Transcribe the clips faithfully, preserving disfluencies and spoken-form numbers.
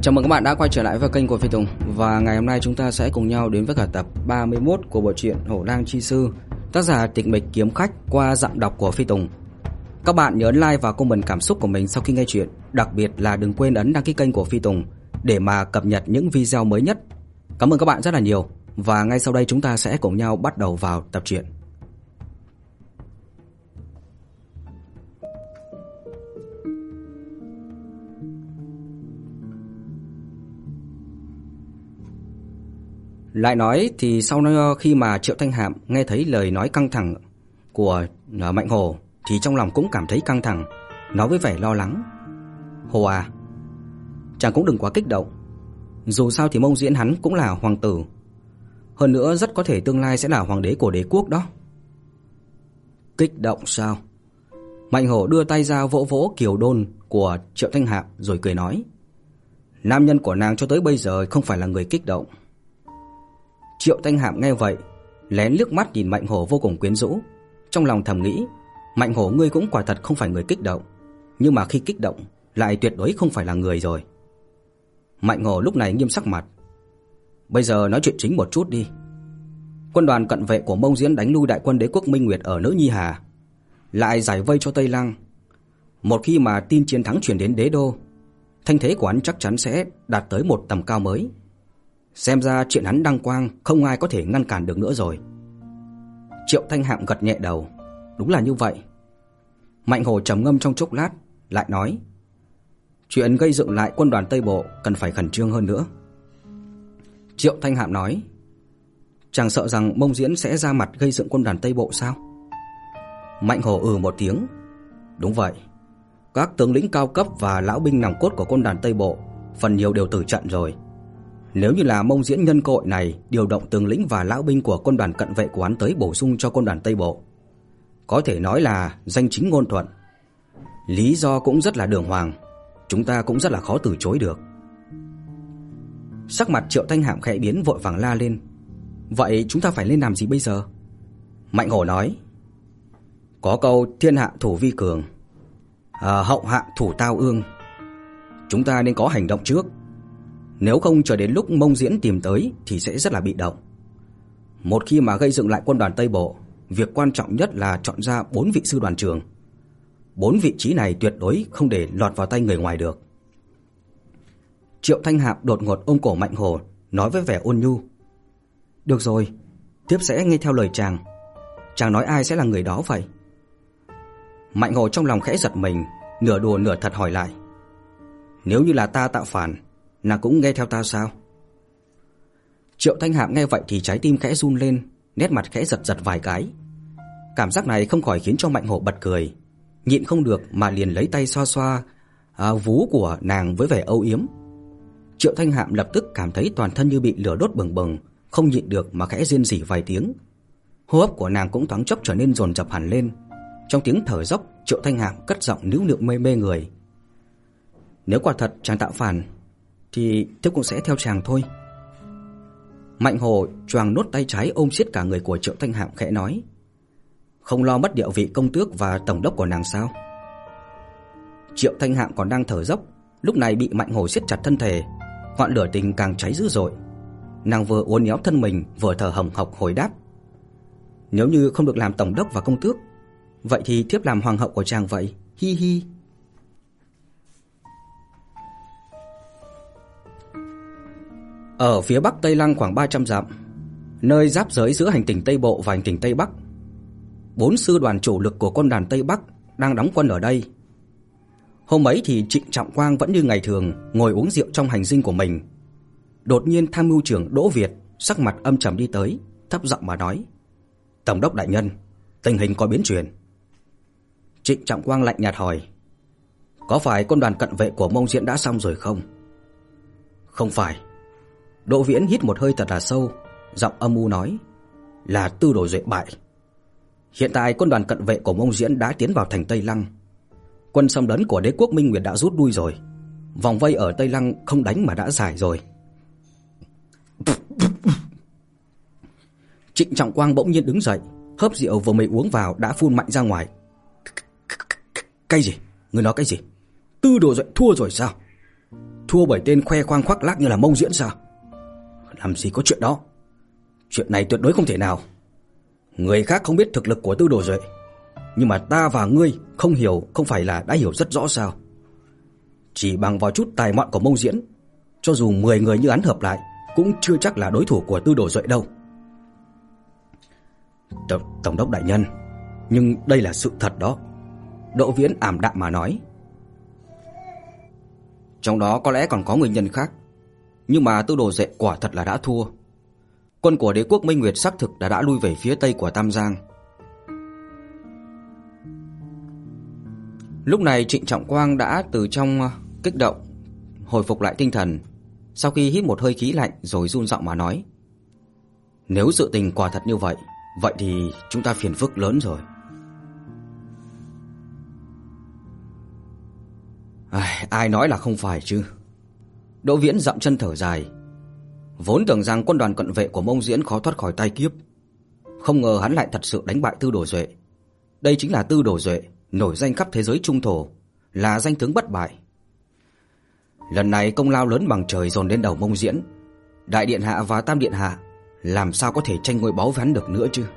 Chào mừng các bạn đã quay trở lại với kênh của Phi Tùng. Và ngày hôm nay chúng ta sẽ cùng nhau đến với cả tập ba mươi mốt của bộ truyện Hổ Lang Chi Sư, tác giả Tịch Mịch Kiếm Khách, qua giọng đọc của Phi Tùng. Các bạn nhớ ấn like và comment cảm xúc của mình sau khi nghe chuyện. Đặc biệt là đừng quên ấn đăng ký kênh của Phi Tùng để mà cập nhật những video mới nhất. Cảm ơn các bạn rất là nhiều. Và ngay sau đây chúng ta sẽ cùng nhau bắt đầu vào tập truyện. Lại nói thì sau khi mà Triệu Thanh Hạm nghe thấy lời nói căng thẳng của Mạnh Hổ thì trong lòng cũng cảm thấy căng thẳng, nói với vẻ lo lắng: "Hồ à, chàng cũng đừng quá kích động. Dù sao thì Mông Diễn hắn cũng là hoàng tử, hơn nữa rất có thể tương lai sẽ là hoàng đế của đế quốc đó." "Kích động sao?" Mạnh Hổ đưa tay ra vỗ vỗ kiều đôn của Triệu Thanh Hạm rồi cười nói: "Nam nhân của nàng cho tới bây giờ không phải là người kích động." Triệu Thanh Hạm nghe vậy, lén liếc mắt nhìn Mạnh Hổ vô cùng quyến rũ, trong lòng thầm nghĩ: Mạnh Hổ ngươi cũng quả thật không phải người kích động, nhưng mà khi kích động lại tuyệt đối không phải là người rồi. Mạnh Hổ lúc này nghiêm sắc mặt: "Bây giờ nói chuyện chính một chút đi. Quân đoàn cận vệ của Mông Diễn đánh lui đại quân đế quốc Minh Nguyệt ở Nữ Nhi Hà, lại giải vây cho Tây Lăng. Một khi mà tin chiến thắng truyền đến đế đô, thanh thế của hắn chắc chắn sẽ đạt tới một tầm cao mới. Xem ra chuyện hắn đăng quang không ai có thể ngăn cản được nữa rồi." Triệu Thanh Hạm gật nhẹ đầu: "Đúng là như vậy." Mạnh Hổ trầm ngâm trong chốc lát, lại nói: "Chuyện gây dựng lại quân đoàn Tây Bộ cần phải khẩn trương hơn nữa." Triệu Thanh Hạm nói: "Chàng sợ rằng Mông Diễn sẽ ra mặt gây dựng quân đoàn Tây Bộ sao?" Mạnh Hổ ừ một tiếng: "Đúng vậy. Các tướng lĩnh cao cấp và lão binh nòng cốt của quân đoàn Tây Bộ phần nhiều đều tử trận rồi. Nếu như là Mông Diễn nhân cơ hội này điều động tướng lĩnh và lão binh của quân đoàn cận vệ của hắn tới bổ sung cho quân đoàn Tây Bộ, có thể nói là danh chính ngôn thuận. Lý do cũng rất là đường hoàng, chúng ta cũng rất là khó từ chối được." Sắc mặt Triệu Thanh Hạm khẽ biến, vội vàng la lên: "Vậy chúng ta phải lên làm gì bây giờ?" Mạnh Hổ nói: "Có câu thiên hạ thủ vi cường, à, hậu hạ thủ tao ương. Chúng ta nên có hành động trước. Nếu không chờ đến lúc Mông Diễn tìm tới thì sẽ rất là bị động. Một khi mà gây dựng lại quân đoàn Tây Bộ, việc quan trọng nhất là chọn ra bốn vị sư đoàn trưởng. Bốn vị trí này tuyệt đối không để lọt vào tay người ngoài được." Triệu Thanh Hạm đột ngột ôm cổ Mạnh Hổ, nói với vẻ ôn nhu: "Được rồi, tiếp sẽ nghe theo lời chàng. Chàng nói ai sẽ là người đó vậy?" Mạnh Hổ trong lòng khẽ giật mình, nửa đùa nửa thật hỏi lại: "Nếu như là ta tạo phản, nàng cũng nghe theo ta sao?" Triệu Thanh Hạm nghe vậy thì trái tim khẽ run lên, nét mặt khẽ giật giật vài cái. Cảm giác này không khỏi khiến cho Mạnh Hổ bật cười, nhịn không được mà liền lấy tay xoa xoa à, vú của nàng với vẻ âu yếm. Triệu Thanh Hạm lập tức cảm thấy toàn thân như bị lửa đốt bừng bừng, không nhịn được mà khẽ rên rỉ vài tiếng. Hô hấp của nàng cũng thoáng chốc trở nên dồn dập hẳn lên. Trong tiếng thở dốc, Triệu Thanh Hạm cất giọng níu nịu mê mê người: "Nếu quả thật chàng tạo phản thì thiếp cũng sẽ theo chàng thôi." Mạnh Hổ choàng nốt tay trái ôm siết cả người của Triệu Thanh Hạm, khẽ nói: "Không lo mất địa vị công tước và tổng đốc của nàng sao?" Triệu Thanh Hạm còn đang thở dốc, lúc này bị Mạnh Hổ siết chặt thân thể, ngọn lửa tình càng cháy dữ dội. Nàng vừa uốn éo thân mình vừa thở hồng hộc hồi đáp: "Nếu như không được làm tổng đốc và công tước, vậy thì thiếp làm hoàng hậu của chàng vậy, hi hi." Ở phía bắc Tây Lăng khoảng ba trăm dặm, nơi giáp giới giữa hành tinh Tây Bộ và hành tinh Tây Bắc, bốn sư đoàn chủ lực của quân đoàn Tây Bắc đang đóng quân ở đây. Hôm ấy thì Trịnh Trọng Quang vẫn như ngày thường ngồi uống rượu trong hành dinh của mình. Đột nhiên tham mưu trưởng Đỗ Việt sắc mặt âm trầm đi tới, thấp giọng mà nói: "Tổng đốc đại nhân, tình hình có biến chuyển." Trịnh Trọng Quang lạnh nhạt hỏi: "Có phải quân đoàn cận vệ của Mông Diễn đã xong rồi không?" "Không phải." Đỗ Viễn hít một hơi thật là sâu, giọng âm u nói: "Là Tư Đồ Duệ bại. Hiện tại quân đoàn cận vệ của Mông Diễn đã tiến vào thành Tây Lăng. Quân xâm lấn của đế quốc Minh Nguyệt đã rút lui rồi. Vòng vây ở Tây Lăng không đánh mà đã giải rồi." Trịnh Trọng Quang bỗng nhiên đứng dậy, hớp rượu vừa mới uống vào đã phun mạnh ra ngoài. "Cái gì? Ngươi nói cái gì? Tư Đồ Duệ thua rồi sao?" Thua bởi tên khoe khoang khoác lác như là Mông Diễn sao? Làm gì có chuyện đó. Chuyện này tuyệt đối không thể nào. Người khác không biết thực lực của Tư Đồ Duệ, nhưng mà ta và ngươi không hiểu không phải là đã hiểu rất rõ sao? Chỉ bằng vào chút tài mọn của Mông Diễn, cho dù mười người như hắn hợp lại cũng chưa chắc là đối thủ của Tư Đồ Duệ đâu. Tổng, Tổng đốc đại nhân, nhưng đây là sự thật đó. Đỗ Viễn ảm đạm mà nói. Trong đó có lẽ còn có nguyên nhân khác, nhưng mà Tư Đồ Duệ quả thật là đã thua. Quân của đế quốc Minh Nguyệt xác thực đã đã lui về phía tây của Tam Giang. Lúc này Trịnh Trọng Quang đã từ trong kích động hồi phục lại tinh thần, sau khi hít một hơi khí lạnh rồi run giọng mà nói: Nếu sự tình quả thật như vậy, vậy thì chúng ta phiền phức lớn rồi. Ai, ai nói là không phải chứ? Đỗ Viễn dậm chân thở dài. Vốn tưởng rằng quân đoàn cận vệ của Mông Diễn khó thoát khỏi tai kiếp, không ngờ hắn lại thật sự đánh bại Tư Đồ Duệ. Đây chính là Tư Đồ Duệ, nổi danh khắp thế giới trung thổ, là danh tướng bất bại. Lần này công lao lớn bằng trời dồn đến đầu Mông Diễn. Đại điện hạ và Tam điện hạ làm sao có thể tranh ngôi báu với hắn được nữa chứ?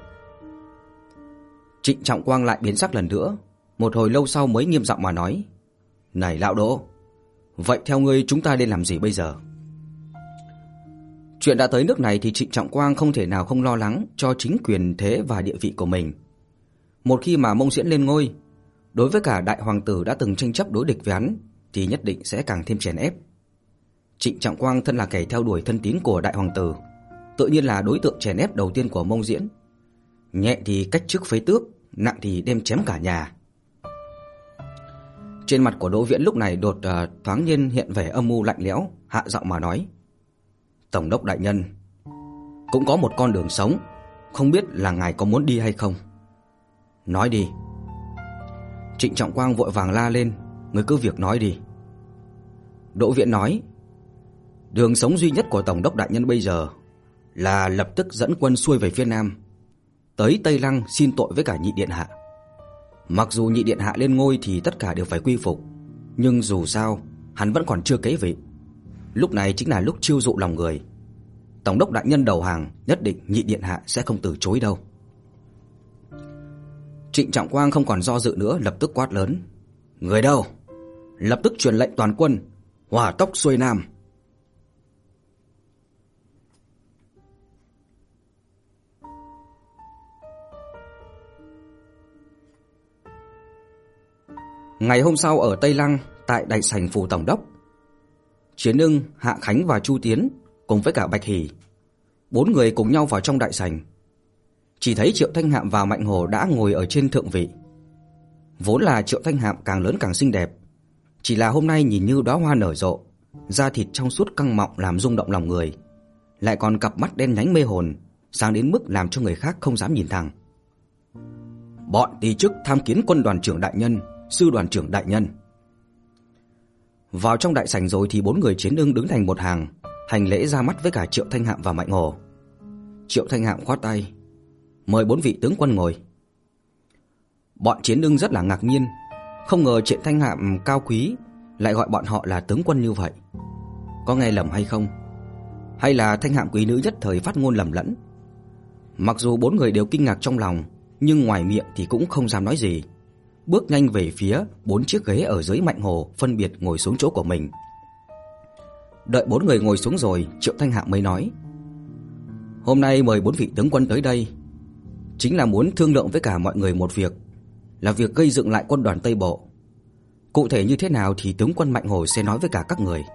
Trịnh Trọng Quang lại biến sắc lần nữa, một hồi lâu sau mới nghiêm giọng mà nói: Này lão Đỗ, vậy theo ngươi chúng ta nên làm gì bây giờ? Chuyện đã tới nước này thì Trịnh Trọng Quang không thể nào không lo lắng cho chính quyền thế và địa vị của mình. Một khi mà Mông Diễn lên ngôi, đối với cả đại hoàng tử đã từng tranh chấp đối địch với hắn thì nhất định sẽ càng thêm chèn ép. Trịnh Trọng Quang thân là kẻ theo đuổi thân tín của đại hoàng tử, tự nhiên là đối tượng chèn ép đầu tiên của Mông Diễn. Nhẹ thì cách chức phế tước, nặng thì đem chém cả nhà. Trên mặt của Đỗ Viễn lúc này đột uh, thoáng nhiên hiện vẻ âm mưu lạnh lẽo, hạ giọng mà nói: Tổng đốc đại nhân, cũng có một con đường sống, không biết là ngài có muốn đi hay không? Nói đi. Trịnh Trọng Quang vội vàng la lên: Người cứ việc nói đi. Đỗ Viễn nói: Đường sống duy nhất của Tổng đốc đại nhân bây giờ là lập tức dẫn quân xuôi về phía nam, tới Tây Lăng xin tội với cả nhị điện hạ. Mặc dù nhị điện hạ lên ngôi thì tất cả đều phải quy phục, nhưng dù sao hắn vẫn còn chưa kế vị. Lúc này chính là lúc chiêu dụ lòng người. Tổng đốc đại nhân đầu hàng, nhất định nhị điện hạ sẽ không từ chối đâu. Trịnh Trọng Quang không còn do dự nữa, lập tức quát lớn: Người đâu? Lập tức truyền lệnh toàn quân hỏa tốc xuôi nam. Ngày hôm sau ở Tây Lăng, tại đại sảnh phủ tổng đốc, Chiến Ưng, Hạ Khánh và Chu Tiến cùng với cả Bạch Hỷ, bốn người cùng nhau vào trong đại sảnh. Chỉ thấy Triệu Thanh Hạm và Mạnh Hổ đã ngồi ở trên thượng vị. Vốn là Triệu Thanh Hạm càng lớn càng xinh đẹp, chỉ là hôm nay nhìn như đóa hoa nở rộ, da thịt trong suốt căng mọng làm rung động lòng người, lại còn cặp mắt đen nhánh mê hồn, sáng đến mức làm cho người khác không dám nhìn thẳng. Bọn tỳ chức tham kiến quân đoàn trưởng đại nhân, sư đoàn trưởng đại nhân. Vào trong đại sảnh rồi thì bốn người Chiến Ưng đứng thành một hàng, hành lễ ra mắt với cả Triệu Thanh Hạm và Mạnh Hổ. Triệu Thanh Hạm khoát tay: Mời bốn vị tướng quân ngồi. Bọn Chiến Ưng rất là ngạc nhiên, không ngờ Triệu Thanh Hạm cao quý lại gọi bọn họ là tướng quân như vậy. Có nghe lầm hay không? Hay là Thanh Hạm quý nữ nhất thời phát ngôn lầm lẫn? Mặc dù bốn người đều kinh ngạc trong lòng, nhưng ngoài miệng thì cũng không dám nói gì, bước nhanh về phía bốn chiếc ghế ở dưới Mạnh Hổ, phân biệt ngồi xuống chỗ của mình. Đợi bốn người ngồi xuống rồi, Triệu Thanh Hạm mới nói: Hôm nay mời bốn vị tướng quân tới đây chính là muốn thương lượng với cả mọi người một việc, là việc gây dựng lại quân đoàn Tây Bộ. Cụ thể như thế nào thì tướng quân Mạnh Hổ sẽ nói với cả các người.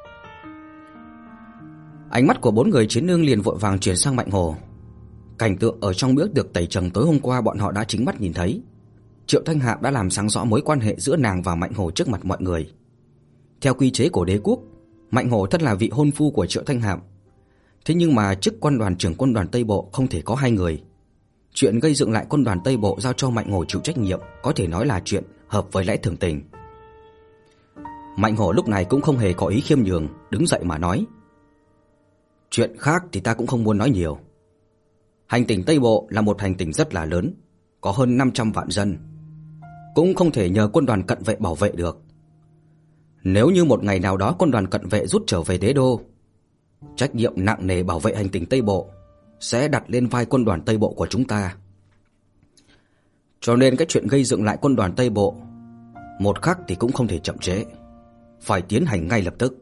Ánh mắt của bốn người Chiến Ưng liền vội vàng chuyển sang Mạnh Hổ. Cảnh tượng ở trong bữa tiệc tẩy trần tối hôm qua bọn họ đã chính mắt nhìn thấy. Triệu Thanh Hạm đã làm sáng rõ mối quan hệ giữa nàng và Mạnh Hổ trước mặt mọi người. Theo quy chế của đế quốc, Mạnh Hổ thân là vị hôn phu của Triệu Thanh Hạm. Thế nhưng mà chức quân đoàn trưởng quân đoàn Tây Bộ không thể có hai người. Chuyện gây dựng lại quân đoàn Tây Bộ giao cho Mạnh Hổ chịu trách nhiệm, có thể nói là chuyện hợp với lẽ thường tình. Mạnh Hổ lúc này cũng không hề có ý khiêm nhường, đứng dậy mà nói: Chuyện khác thì ta cũng không muốn nói nhiều. Hành tỉnh Tây Bộ là một hành tỉnh rất là lớn, có hơn năm trăm vạn dân, cũng không thể nhờ quân đoàn cận vệ bảo vệ được. Nếu như một ngày nào đó quân đoàn cận vệ rút trở về đế đô, trách nhiệm nặng nề bảo vệ hành tinh Tây Bộ sẽ đặt lên vai quân đoàn Tây Bộ của chúng ta. Cho nên cái chuyện gây dựng lại quân đoàn Tây Bộ một khắc thì cũng không thể chậm trễ, phải tiến hành ngay lập tức.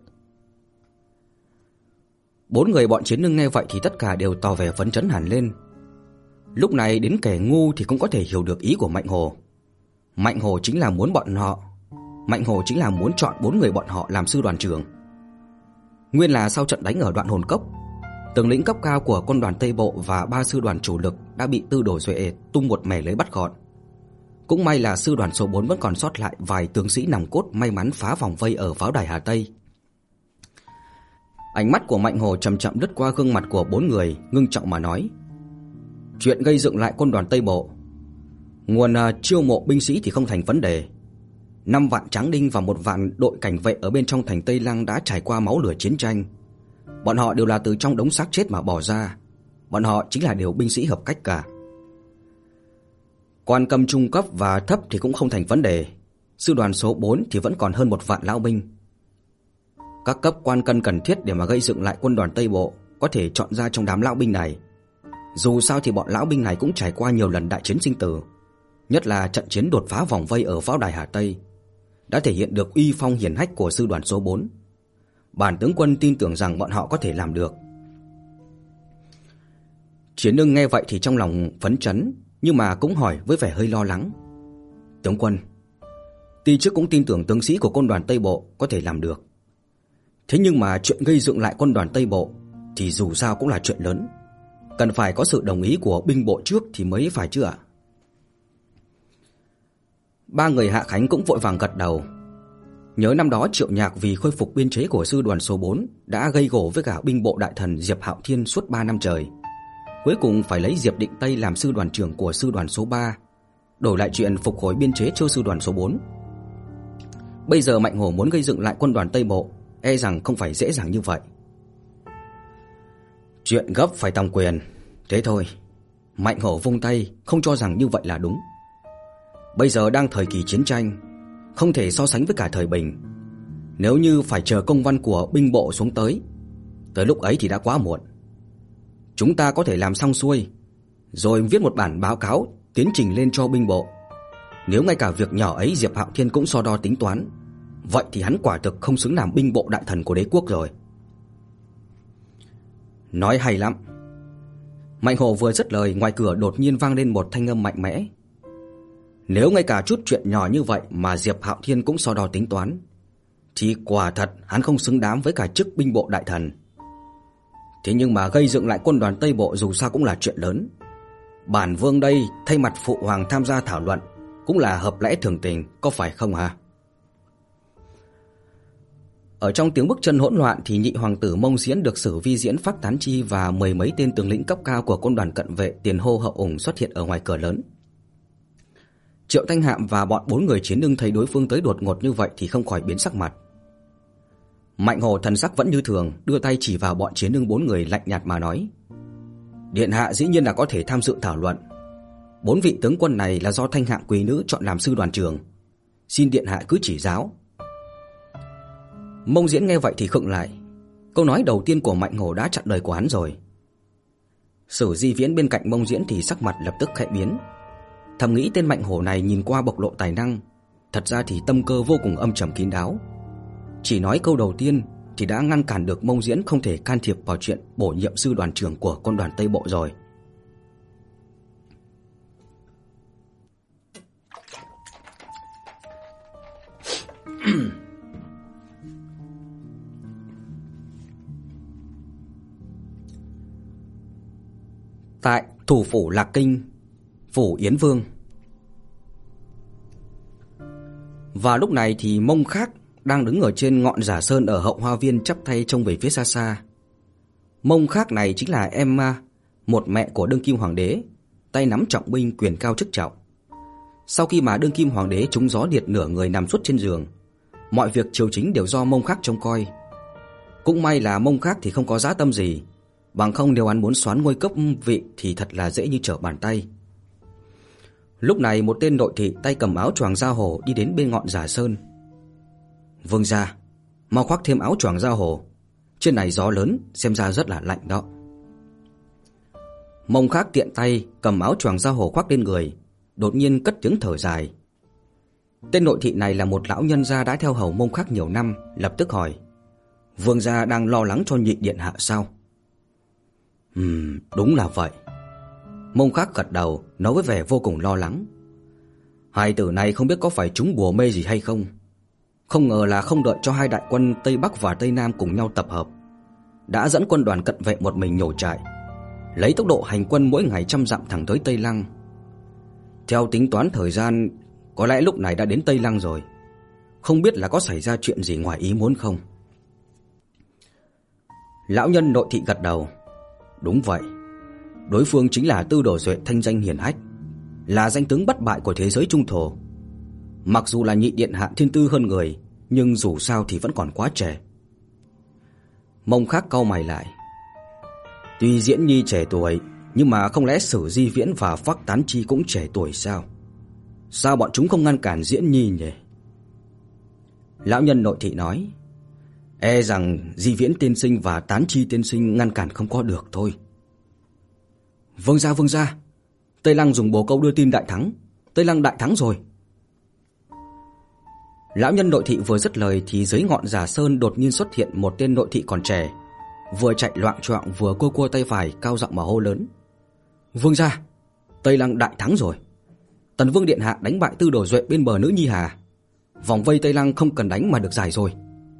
Bốn người bọn Chiến Nương nghe vậy thì tất cả đều tỏ vẻ phấn chấn hẳn lên. Lúc này đến kẻ ngu thì cũng có thể hiểu được ý của Mạnh Hồ. Mạnh Hồ chính là muốn bọn họ Mạnh Hồ chính là muốn chọn bốn người bọn họ làm sư đoàn trưởng. Nguyên là sau trận đánh ở Đoạn Hồn Cốc, tướng lĩnh cấp cao của quân đoàn Tây Bộ và ba sư đoàn chủ lực đã bị Tư Đồ Duệ tung một mẻ lưới bắt gọn. Cũng may là sư đoàn số bốn vẫn còn sót lại vài tướng sĩ nòng cốt may mắn phá vòng vây ở pháo đài Hà Tây. Ánh mắt của Mạnh Hồ chậm chậm lướt qua gương mặt của bốn người, ngưng trọng mà nói: chuyện gây dựng lại quân đoàn Tây Bộ, nguồn uh, chiêu mộ binh sĩ thì không thành vấn đề. Năm vạn tráng đinh và một vạn đội cảnh vệ ở bên trong thành Tây Lăng đã trải qua máu lửa chiến tranh. Bọn họ đều là từ trong đống xác chết mà bỏ ra. Bọn họ chính là đều binh sĩ hợp cách cả. Quan cầm trung cấp và thấp thì cũng không thành vấn đề. Sư đoàn số bốn thì vẫn còn hơn một vạn lão binh. Các cấp quan cân cần thiết để mà gây dựng lại quân đoàn Tây Bộ có thể chọn ra trong đám lão binh này. Dù sao thì bọn lão binh này cũng trải qua nhiều lần đại chiến sinh tử, nhất là trận chiến đột phá vòng vây ở pháo đài Hà Tây đã thể hiện được uy phong hiển hách của sư đoàn số bốn. Bản tướng quân tin tưởng rằng bọn họ có thể làm được. Chiến Nương nghe vậy thì trong lòng phấn chấn, nhưng mà cũng hỏi với vẻ hơi lo lắng: tướng quân, tuy trước cũng tin tưởng tướng sĩ của quân đoàn Tây Bộ có thể làm được, thế nhưng mà chuyện gây dựng lại quân đoàn Tây Bộ thì dù sao cũng là chuyện lớn, cần phải có sự đồng ý của binh bộ trước thì mới phải chứ ạ? Ba người Hạ Khánh cũng vội vàng gật đầu. Nhớ năm đó Triệu Nhạc vì khôi phục biên chế của sư đoàn số bốn đã gây gổ với cả binh bộ đại thần Diệp Hạo Thiên suốt ba năm trời. Cuối cùng phải lấy Diệp Định Tây làm sư đoàn trưởng của sư đoàn số ba, đổi lại chuyện phục hồi biên chế cho sư đoàn số bốn. Bây giờ Mạnh Hồ muốn gây dựng lại quân đoàn Tây Bộ, e rằng không phải dễ dàng như vậy. Chuyện gấp phải tòng quyền, thế thôi. Mạnh Hồ vung tay, không cho rằng như vậy là đúng. Bây giờ đang thời kỳ chiến tranh, không thể so sánh với cả thời bình. Nếu như phải chờ công văn của binh bộ xuống tới, tới lúc ấy thì đã quá muộn. Chúng ta có thể làm xong xuôi, rồi viết một bản báo cáo tiến trình lên cho binh bộ. Nếu ngay cả việc nhỏ ấy Diệp Hạo Thiên cũng so đo tính toán, vậy thì hắn quả thực không xứng làm binh bộ đại thần của đế quốc rồi. Nói hay lắm. Mạnh Hồ vừa dứt lời, ngoài cửa đột nhiên vang lên một thanh âm mạnh mẽ. Nếu ngay cả chút chuyện nhỏ như vậy mà Diệp Hạo Thiên cũng so đo tính toán, thì quả thật hắn không xứng đáng với cả chức binh bộ đại thần. Thế nhưng mà gây dựng lại quân đoàn Tây Bộ dù sao cũng là chuyện lớn. Bản vương đây thay mặt phụ hoàng tham gia thảo luận cũng là hợp lẽ thường tình, có phải không hả? Ở trong tiếng bước chân hỗn loạn thì nhị hoàng tử Mông Diễn được Sử Vi Diễn, Phác Tán Chi và mười mấy tên tướng lĩnh cấp cao của quân đoàn cận vệ tiền hô hậu ủng xuất hiện ở ngoài cửa lớn. Triệu Thanh Hạm và bọn bốn người Chiến Nương thấy đối phương tới đột ngột như vậy thì không khỏi biến sắc mặt. Mạnh Hồ thần sắc vẫn như thường, đưa tay chỉ vào bọn Chiến Nương bốn người lạnh nhạt mà nói: Điện hạ dĩ nhiên là có thể tham dự thảo luận. Bốn vị tướng quân này là do Thanh Hạm quý nữ chọn làm sư đoàn trưởng, xin điện hạ cứ chỉ giáo. Mông Diễn nghe vậy thì khựng lại. Câu nói đầu tiên của Mạnh Hồ đã chặn lời của hắn rồi. Sử Di Viễn bên cạnh Mông Diễn thì sắc mặt lập tức khẽ biến. Thầm nghĩ tên Mạnh Hổ này nhìn qua bộc lộ tài năng, thật ra thì tâm cơ vô cùng âm trầm kín đáo. Chỉ nói câu đầu tiên thì đã ngăn cản được Mông Diễn không thể can thiệp vào chuyện bổ nhiệm sư đoàn trưởng của quân đoàn Tây Bộ rồi. Tại thủ phủ Lạc Kinh, phủ Yến Vương. Và lúc này thì Mông Khác đang đứng ở trên ngọn Giả Sơn ở hậu hoa viên chắp tay trông về phía xa xa. Mông Khác này chính là em một mẹ của đương kim hoàng đế, tay nắm trọng binh, quyền cao chức trọng. Sau khi mà đương kim hoàng đế trúng gió liệt nửa người nằm suốt trên giường, mọi việc triều chính đều do Mông Khác trông coi. Cũng may là Mông Khác thì không có dã tâm gì, bằng không nếu hắn muốn xoán ngôi cấp vị thì thật là dễ như trở bàn tay. Lúc này một tên nội thị tay cầm áo choàng da hổ đi đến bên ngọn Giả Sơn. Vương gia, mau khoác thêm áo choàng ra Hồ. Trên này gió lớn, xem ra rất là lạnh đó. Mông Khác tiện tay cầm áo choàng ra Hồ khoác lên người, đột nhiên cất tiếng thở dài. Tên nội thị này là một lão nhân gia đã theo hầu Mông Khác nhiều năm, lập tức hỏi: Vương gia đang lo lắng cho nhị điện hạ sao? Ừm, đúng là vậy. Mông Khác gật đầu, nói với vẻ vô cùng lo lắng. Hai tử này không biết có phải trúng bùa mê gì hay không. Không ngờ là không đợi cho hai đại quân Tây Bắc và Tây Nam cùng nhau tập hợp, đã dẫn quân đoàn cận vệ một mình nhổ trại, lấy tốc độ hành quân mỗi ngày trăm dặm thẳng tới Tây Lăng. Theo tính toán thời gian, có lẽ lúc này đã đến Tây Lăng rồi. Không biết là có xảy ra chuyện gì ngoài ý muốn không? Lão nhân nội thị gật đầu. Đúng vậy. Đối phương chính là Tư Đồ Duệ thanh danh hiển hách, là danh tướng bất bại của thế giới trung thổ. Mặc dù là nhị điện hạ thiên tư hơn người, nhưng dù sao thì vẫn còn quá trẻ. Mông Khác cau mày lại. Tuy Diễn Nhi trẻ tuổi, nhưng mà không lẽ Sử Di Viễn và Phác Tán Chi cũng trẻ tuổi sao? Sao bọn chúng không ngăn cản Diễn Nhi nhỉ? Lão nhân nội thị nói: E rằng Di Viễn tiên sinh và Tán Chi tiên sinh ngăn cản không có được thôi. Vương gia, vương gia, Tây Lăng dùng bồ câu đưa tin đại thắng. Tây Lăng đại thắng rồi. Lão nhân nội thị vừa dứt lời thì dưới ngọn Giả Sơn đột nhiên xuất hiện một tên nội thị còn trẻ, vừa chạy loạng choạng vừa cua cua tay phải, cao giọng mà hô lớn: Vương gia, Tây Lăng đại thắng rồi. Tần Vương điện hạ đánh bại Tư Đồ Duệ bên bờ Nữ Nhi Hà. Vòng vây Tây Lăng không cần đánh mà được giải rồi.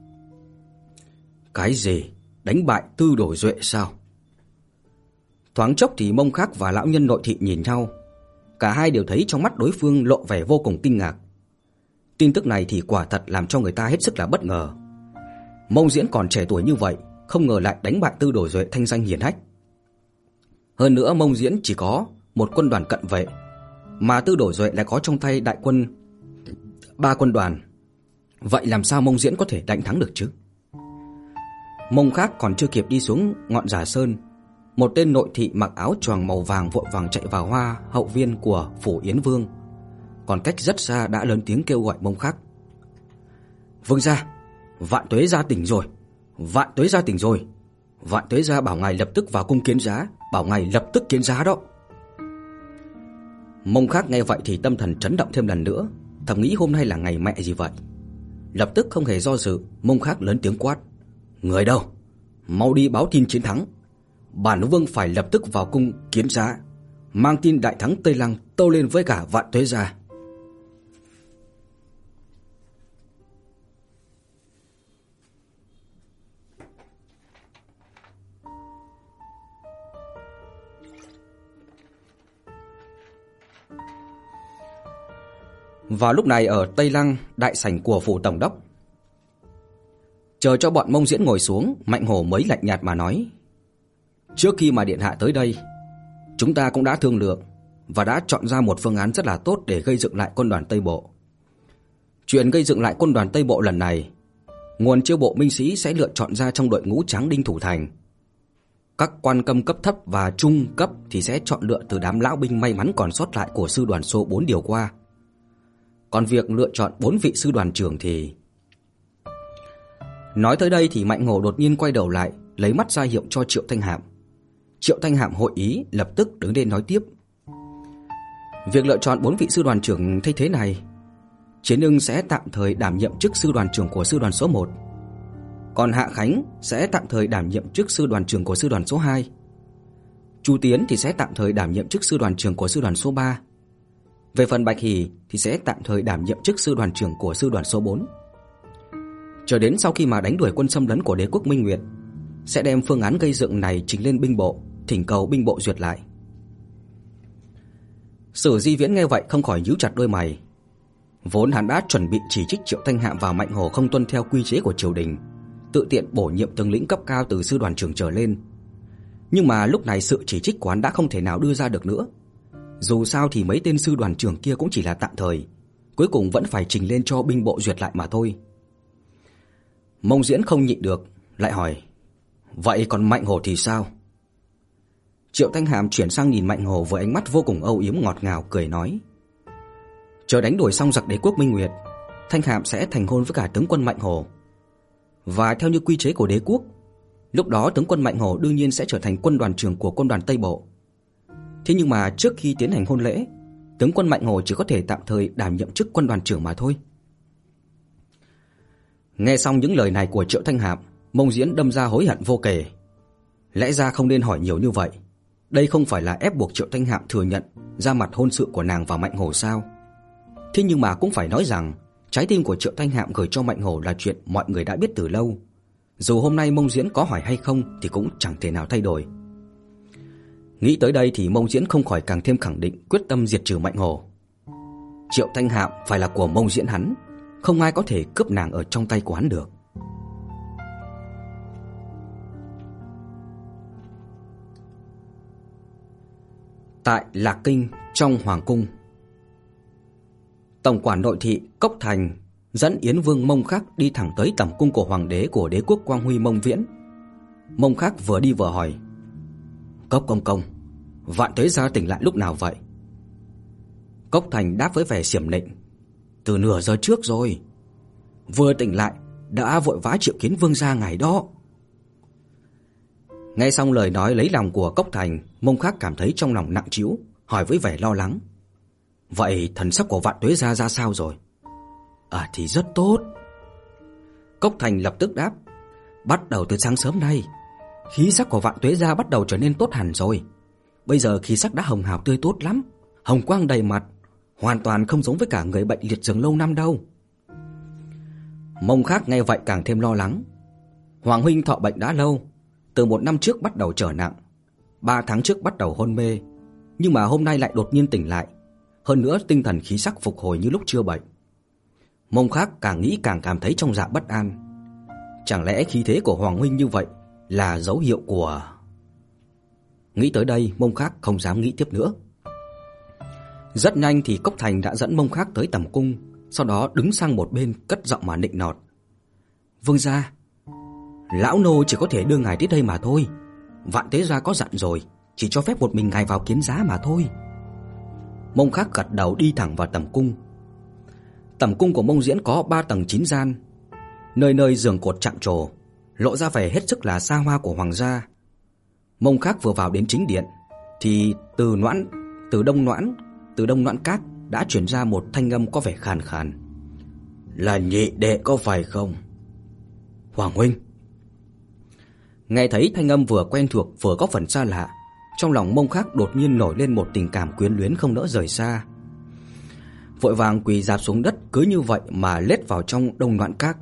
Cái gì? Đánh bại Tư Đồ Duệ sao? Thoáng chốc thì Mông Khác và lão nhân nội thị nhìn nhau, cả hai đều thấy trong mắt đối phương lộ vẻ vô cùng kinh ngạc. Tin tức này thì quả thật làm cho người ta hết sức là bất ngờ. Mông Diễn còn trẻ tuổi như vậy, không ngờ lại đánh bại Tư Đồ Duệ thanh danh hiển hách. Hơn nữa Mông Diễn chỉ có một quân đoàn cận vệ, mà Tư Đồ Duệ lại có trong tay đại quân ba quân đoàn. Vậy làm sao Mông Diễn có thể đánh thắng được chứ? Mông Khác còn chưa kịp đi xuống ngọn Giả Sơn, một tên nội thị mặc áo choàng màu vàng vội vàng chạy vào hoa hậu viên của phủ Yến Vương, còn cách rất xa đã lớn tiếng kêu gọi Mông Khác: Vương gia, Vạn Tuế gia tỉnh rồi, Vạn Tuế gia tỉnh rồi, Vạn Tuế gia bảo ngài lập tức vào cung kiến giá, bảo ngài lập tức kiến giá đó. Mông Khác nghe vậy thì tâm thần chấn động thêm lần nữa, thầm nghĩ hôm nay là ngày mẹ gì vậy. Lập tức không hề do dự, Mông Khác lớn tiếng quát: Người đâu? Mau đi báo tin chiến thắng. Bản vương phải lập tức vào cung kiến giá, mang tin đại thắng Tây Lăng tâu lên với cả Vạn Tuế gia. Vào lúc này ở Tây Lăng, đại sảnh của phủ tổng đốc, chờ cho bọn Mông Diễn ngồi xuống, Mạnh Hổ mới lạnh nhạt mà nói: Trước khi mà điện hạ tới đây, chúng ta cũng đã thương lượng và đã chọn ra một phương án rất là tốt để gây dựng lại quân đoàn Tây Bộ. Chuyện gây dựng lại quân đoàn Tây Bộ lần này, nguồn chiêu bộ binh sĩ sẽ lựa chọn ra trong đội ngũ Tráng Đinh thủ thành. Các quan câm cấp thấp và trung cấp thì sẽ chọn lựa từ đám lão binh may mắn còn sót lại của sư đoàn số bốn điều qua. Còn việc lựa chọn bốn vị sư đoàn trưởng thì... Nói tới đây thì Mạnh Hổ đột nhiên quay đầu lại, lấy mắt ra hiệu cho Triệu Thanh Hạm. Triệu Thanh Hạm hội ý, lập tức đứng lên nói tiếp: Việc lựa chọn bốn vị sư đoàn trưởng thay thế này, Chiến Ưng sẽ tạm thời đảm nhiệm chức sư đoàn trưởng của sư đoàn số một, còn Hạ Khánh sẽ tạm thời đảm nhiệm chức sư đoàn trưởng của sư đoàn số hai. Chu Tiến thì sẽ tạm thời đảm nhiệm chức sư đoàn trưởng của sư đoàn số ba. Về phần Bạch Hỷ thì sẽ tạm thời đảm nhiệm chức sư đoàn trưởng của sư đoàn số bốn. Chờ đến sau khi mà đánh đuổi quân xâm lấn của đế quốc Minh Nguyệt, sẽ đem phương án gây dựng này trình lên binh bộ, thỉnh cầu binh bộ duyệt lại. Sử Di Viễn nghe vậy không khỏi nhíu chặt đôi mày. Vốn hắn đã chuẩn bị chỉ trích Triệu Thanh Hạm và Mạnh Hổ không tuân theo quy chế của triều đình, tự tiện bổ nhiệm tướng lĩnh cấp cao từ sư đoàn trưởng trở lên. Nhưng mà lúc này sự chỉ trích của hắn đã không thể nào đưa ra được nữa. Dù sao thì mấy tên sư đoàn trưởng kia cũng chỉ là tạm thời, cuối cùng vẫn phải trình lên cho binh bộ duyệt lại mà thôi. Mông Diễn không nhịn được, lại hỏi: Vậy còn Mạnh Hổ thì sao? Triệu Thanh Hàm chuyển sang nhìn Mạnh Hổ với ánh mắt vô cùng âu yếm ngọt ngào, cười nói: Chờ đánh đuổi xong giặc đế quốc Minh Nguyệt, Thanh Hạm sẽ thành hôn với cả tướng quân Mạnh Hồ. Và theo như quy chế của đế quốc, lúc đó tướng quân Mạnh Hồ đương nhiên sẽ trở thành quân đoàn trưởng của quân đoàn Tây Bộ. Thế nhưng mà trước khi tiến hành hôn lễ, tướng quân Mạnh Hồ chỉ có thể tạm thời đảm nhiệm chức quân đoàn trưởng mà thôi. Nghe xong những lời này của Triệu Thanh Hạm, Mông Diễn đâm ra hối hận vô kể. Lẽ ra không nên hỏi nhiều như vậy. Đây không phải là ép buộc Triệu Thanh Hạm thừa nhận ra mặt hôn sự của nàng và Mạnh Hồ sao? Thế nhưng mà cũng phải nói rằng trái tim của Triệu Thanh Hạm gửi cho Mạnh Hồ là chuyện mọi người đã biết từ lâu. Dù hôm nay Mông Diễn có hỏi hay không thì cũng chẳng thể nào thay đổi. Nghĩ tới đây thì Mông Diễn không khỏi càng thêm khẳng định quyết tâm diệt trừ Mạnh Hồ. Triệu Thanh Hạm phải là của Mông Diễn hắn, không ai có thể cướp nàng ở trong tay của hắn được. Tại Lạc Kinh, trong hoàng cung, tổng quản nội thị Cốc Thành dẫn Yến Vương Mông Khắc đi thẳng tới tẩm cung của hoàng đế của đế quốc Quang Huy Mông Viễn. Mông Khắc vừa đi vừa hỏi: Cốc công công, Vạn Tuế gia tỉnh lại lúc nào vậy? Cốc Thành đáp với vẻ xiểm nịnh: Từ nửa giờ trước rồi. Vừa tỉnh lại đã vội vã triệu kiến vương gia ngài đó. Nghe xong lời nói lấy lòng của Cốc Thành, Mông Khắc cảm thấy trong lòng nặng trĩu, hỏi với vẻ lo lắng: Vậy thần sắc của Vạn Tuế gia ra sao rồi? À thì rất tốt. Cốc Thành lập tức đáp: Bắt đầu từ sáng sớm nay, khí sắc của Vạn Tuế gia bắt đầu trở nên tốt hẳn rồi. Bây giờ khí sắc đã hồng hào tươi tốt lắm, hồng quang đầy mặt, hoàn toàn không giống với cả người bệnh liệt giường lâu năm đâu. Mông Khắc nghe vậy càng thêm lo lắng. Hoàng huynh thọ bệnh đã lâu, từ một năm trước bắt đầu trở nặng, ba tháng trước bắt đầu hôn mê, nhưng mà hôm nay lại đột nhiên tỉnh lại, hơn nữa tinh thần khí sắc phục hồi như lúc chưa bệnh. Mông Khắc càng nghĩ càng cảm thấy trong dạ bất an. Chẳng lẽ khí thế của Hoàng huynh như vậy là dấu hiệu của... Nghĩ tới đây, Mông Khắc không dám nghĩ tiếp nữa. Rất nhanh thì Cốc Thành đã dẫn Mông Khắc tới tẩm cung, sau đó đứng sang một bên cất giọng mà nịnh nọt: Vương gia, lão nô chỉ có thể đưa ngài đến đây mà thôi. Vạn Tuế gia có dặn rồi, chỉ cho phép một mình ngài vào kiến giá mà thôi. Mông Khắc gật đầu đi thẳng vào tẩm cung. Tẩm cung của Mông Diễn có ba tầng chín gian, nơi nơi giường cột chạm trổ, lộ ra vẻ hết sức là xa hoa của hoàng gia. Mông Khắc vừa vào đến chính điện thì từ noãn, từ đông noãn, từ đông noãn các đã truyền ra một thanh âm có vẻ khàn khàn: Là nhị đệ có phải không? Hoàng huynh. Nghe thấy thanh âm vừa quen thuộc vừa có phần xa lạ, trong lòng Mông Khắc đột nhiên nổi lên một tình cảm quyến luyến không nỡ rời xa. Vội vàng quỳ rạp xuống đất, cứ như vậy mà lết vào trong đông noãn các.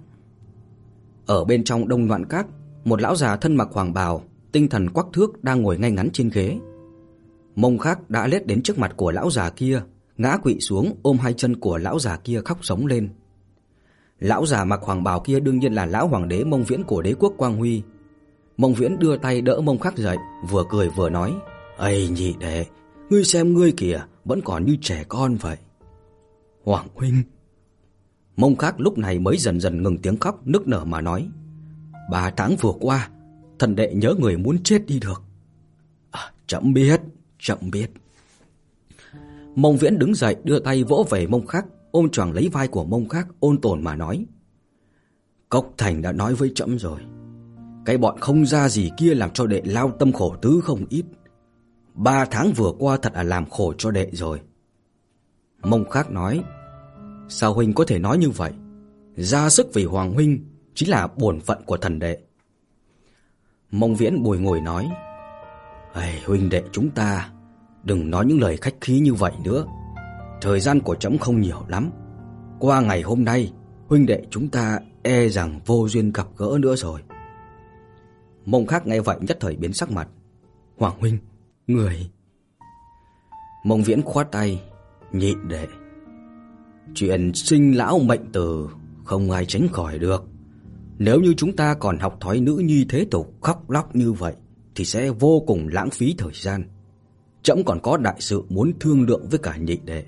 Ở bên trong đông noãn các, một lão già thân mặc hoàng bào, tinh thần quắc thước đang ngồi ngay ngắn trên ghế. Mông Khắc đã lết đến trước mặt của lão già kia, ngã quỵ xuống ôm hai chân của lão già kia khóc sống lên. Lão già mặc hoàng bào kia đương nhiên là lão hoàng đế Mông Viễn của đế quốc Quang Huy. Mông Viễn đưa tay đỡ Mông Khắc dậy, vừa cười vừa nói: Ây nhị đệ, ngươi xem ngươi kìa, vẫn còn như trẻ con vậy. Hoàng huynh. Mông Khắc lúc này mới dần dần ngừng tiếng khóc, nức nở mà nói: Ba tháng vừa qua, thần đệ nhớ người muốn chết đi được. À, chậm biết, chậm biết. Mông Viễn đứng dậy đưa tay vỗ về Mông Khắc, ôm choàng lấy vai của Mông Khắc, ôn tồn mà nói: Cốc Thành đã nói với trẫm rồi, cái bọn không ra gì kia làm cho đệ lao tâm khổ tứ không ít. Ba tháng vừa qua thật là làm khổ cho đệ rồi. Mông Khắc nói: Sao huynh có thể nói như vậy? Ra sức vì Hoàng huynh chính là bổn phận của thần đệ. Mông Viễn bùi ngùi nói: Ây, huynh đệ chúng ta đừng nói những lời khách khí như vậy nữa. Thời gian của trẫm không nhiều lắm. Qua ngày hôm nay, huynh đệ chúng ta e rằng vô duyên gặp gỡ nữa rồi. Mông Khắc nghe vậy nhất thời biến sắc mặt: Hoàng huynh, người... Mông Viễn khoát tay: Nhị đệ, chuyện sinh lão mệnh tử không ai tránh khỏi được. Nếu như chúng ta còn học thói nữ nhi thế tục khóc lóc như vậy thì sẽ vô cùng lãng phí thời gian. Trẫm còn có đại sự muốn thương lượng với cả nhị đệ.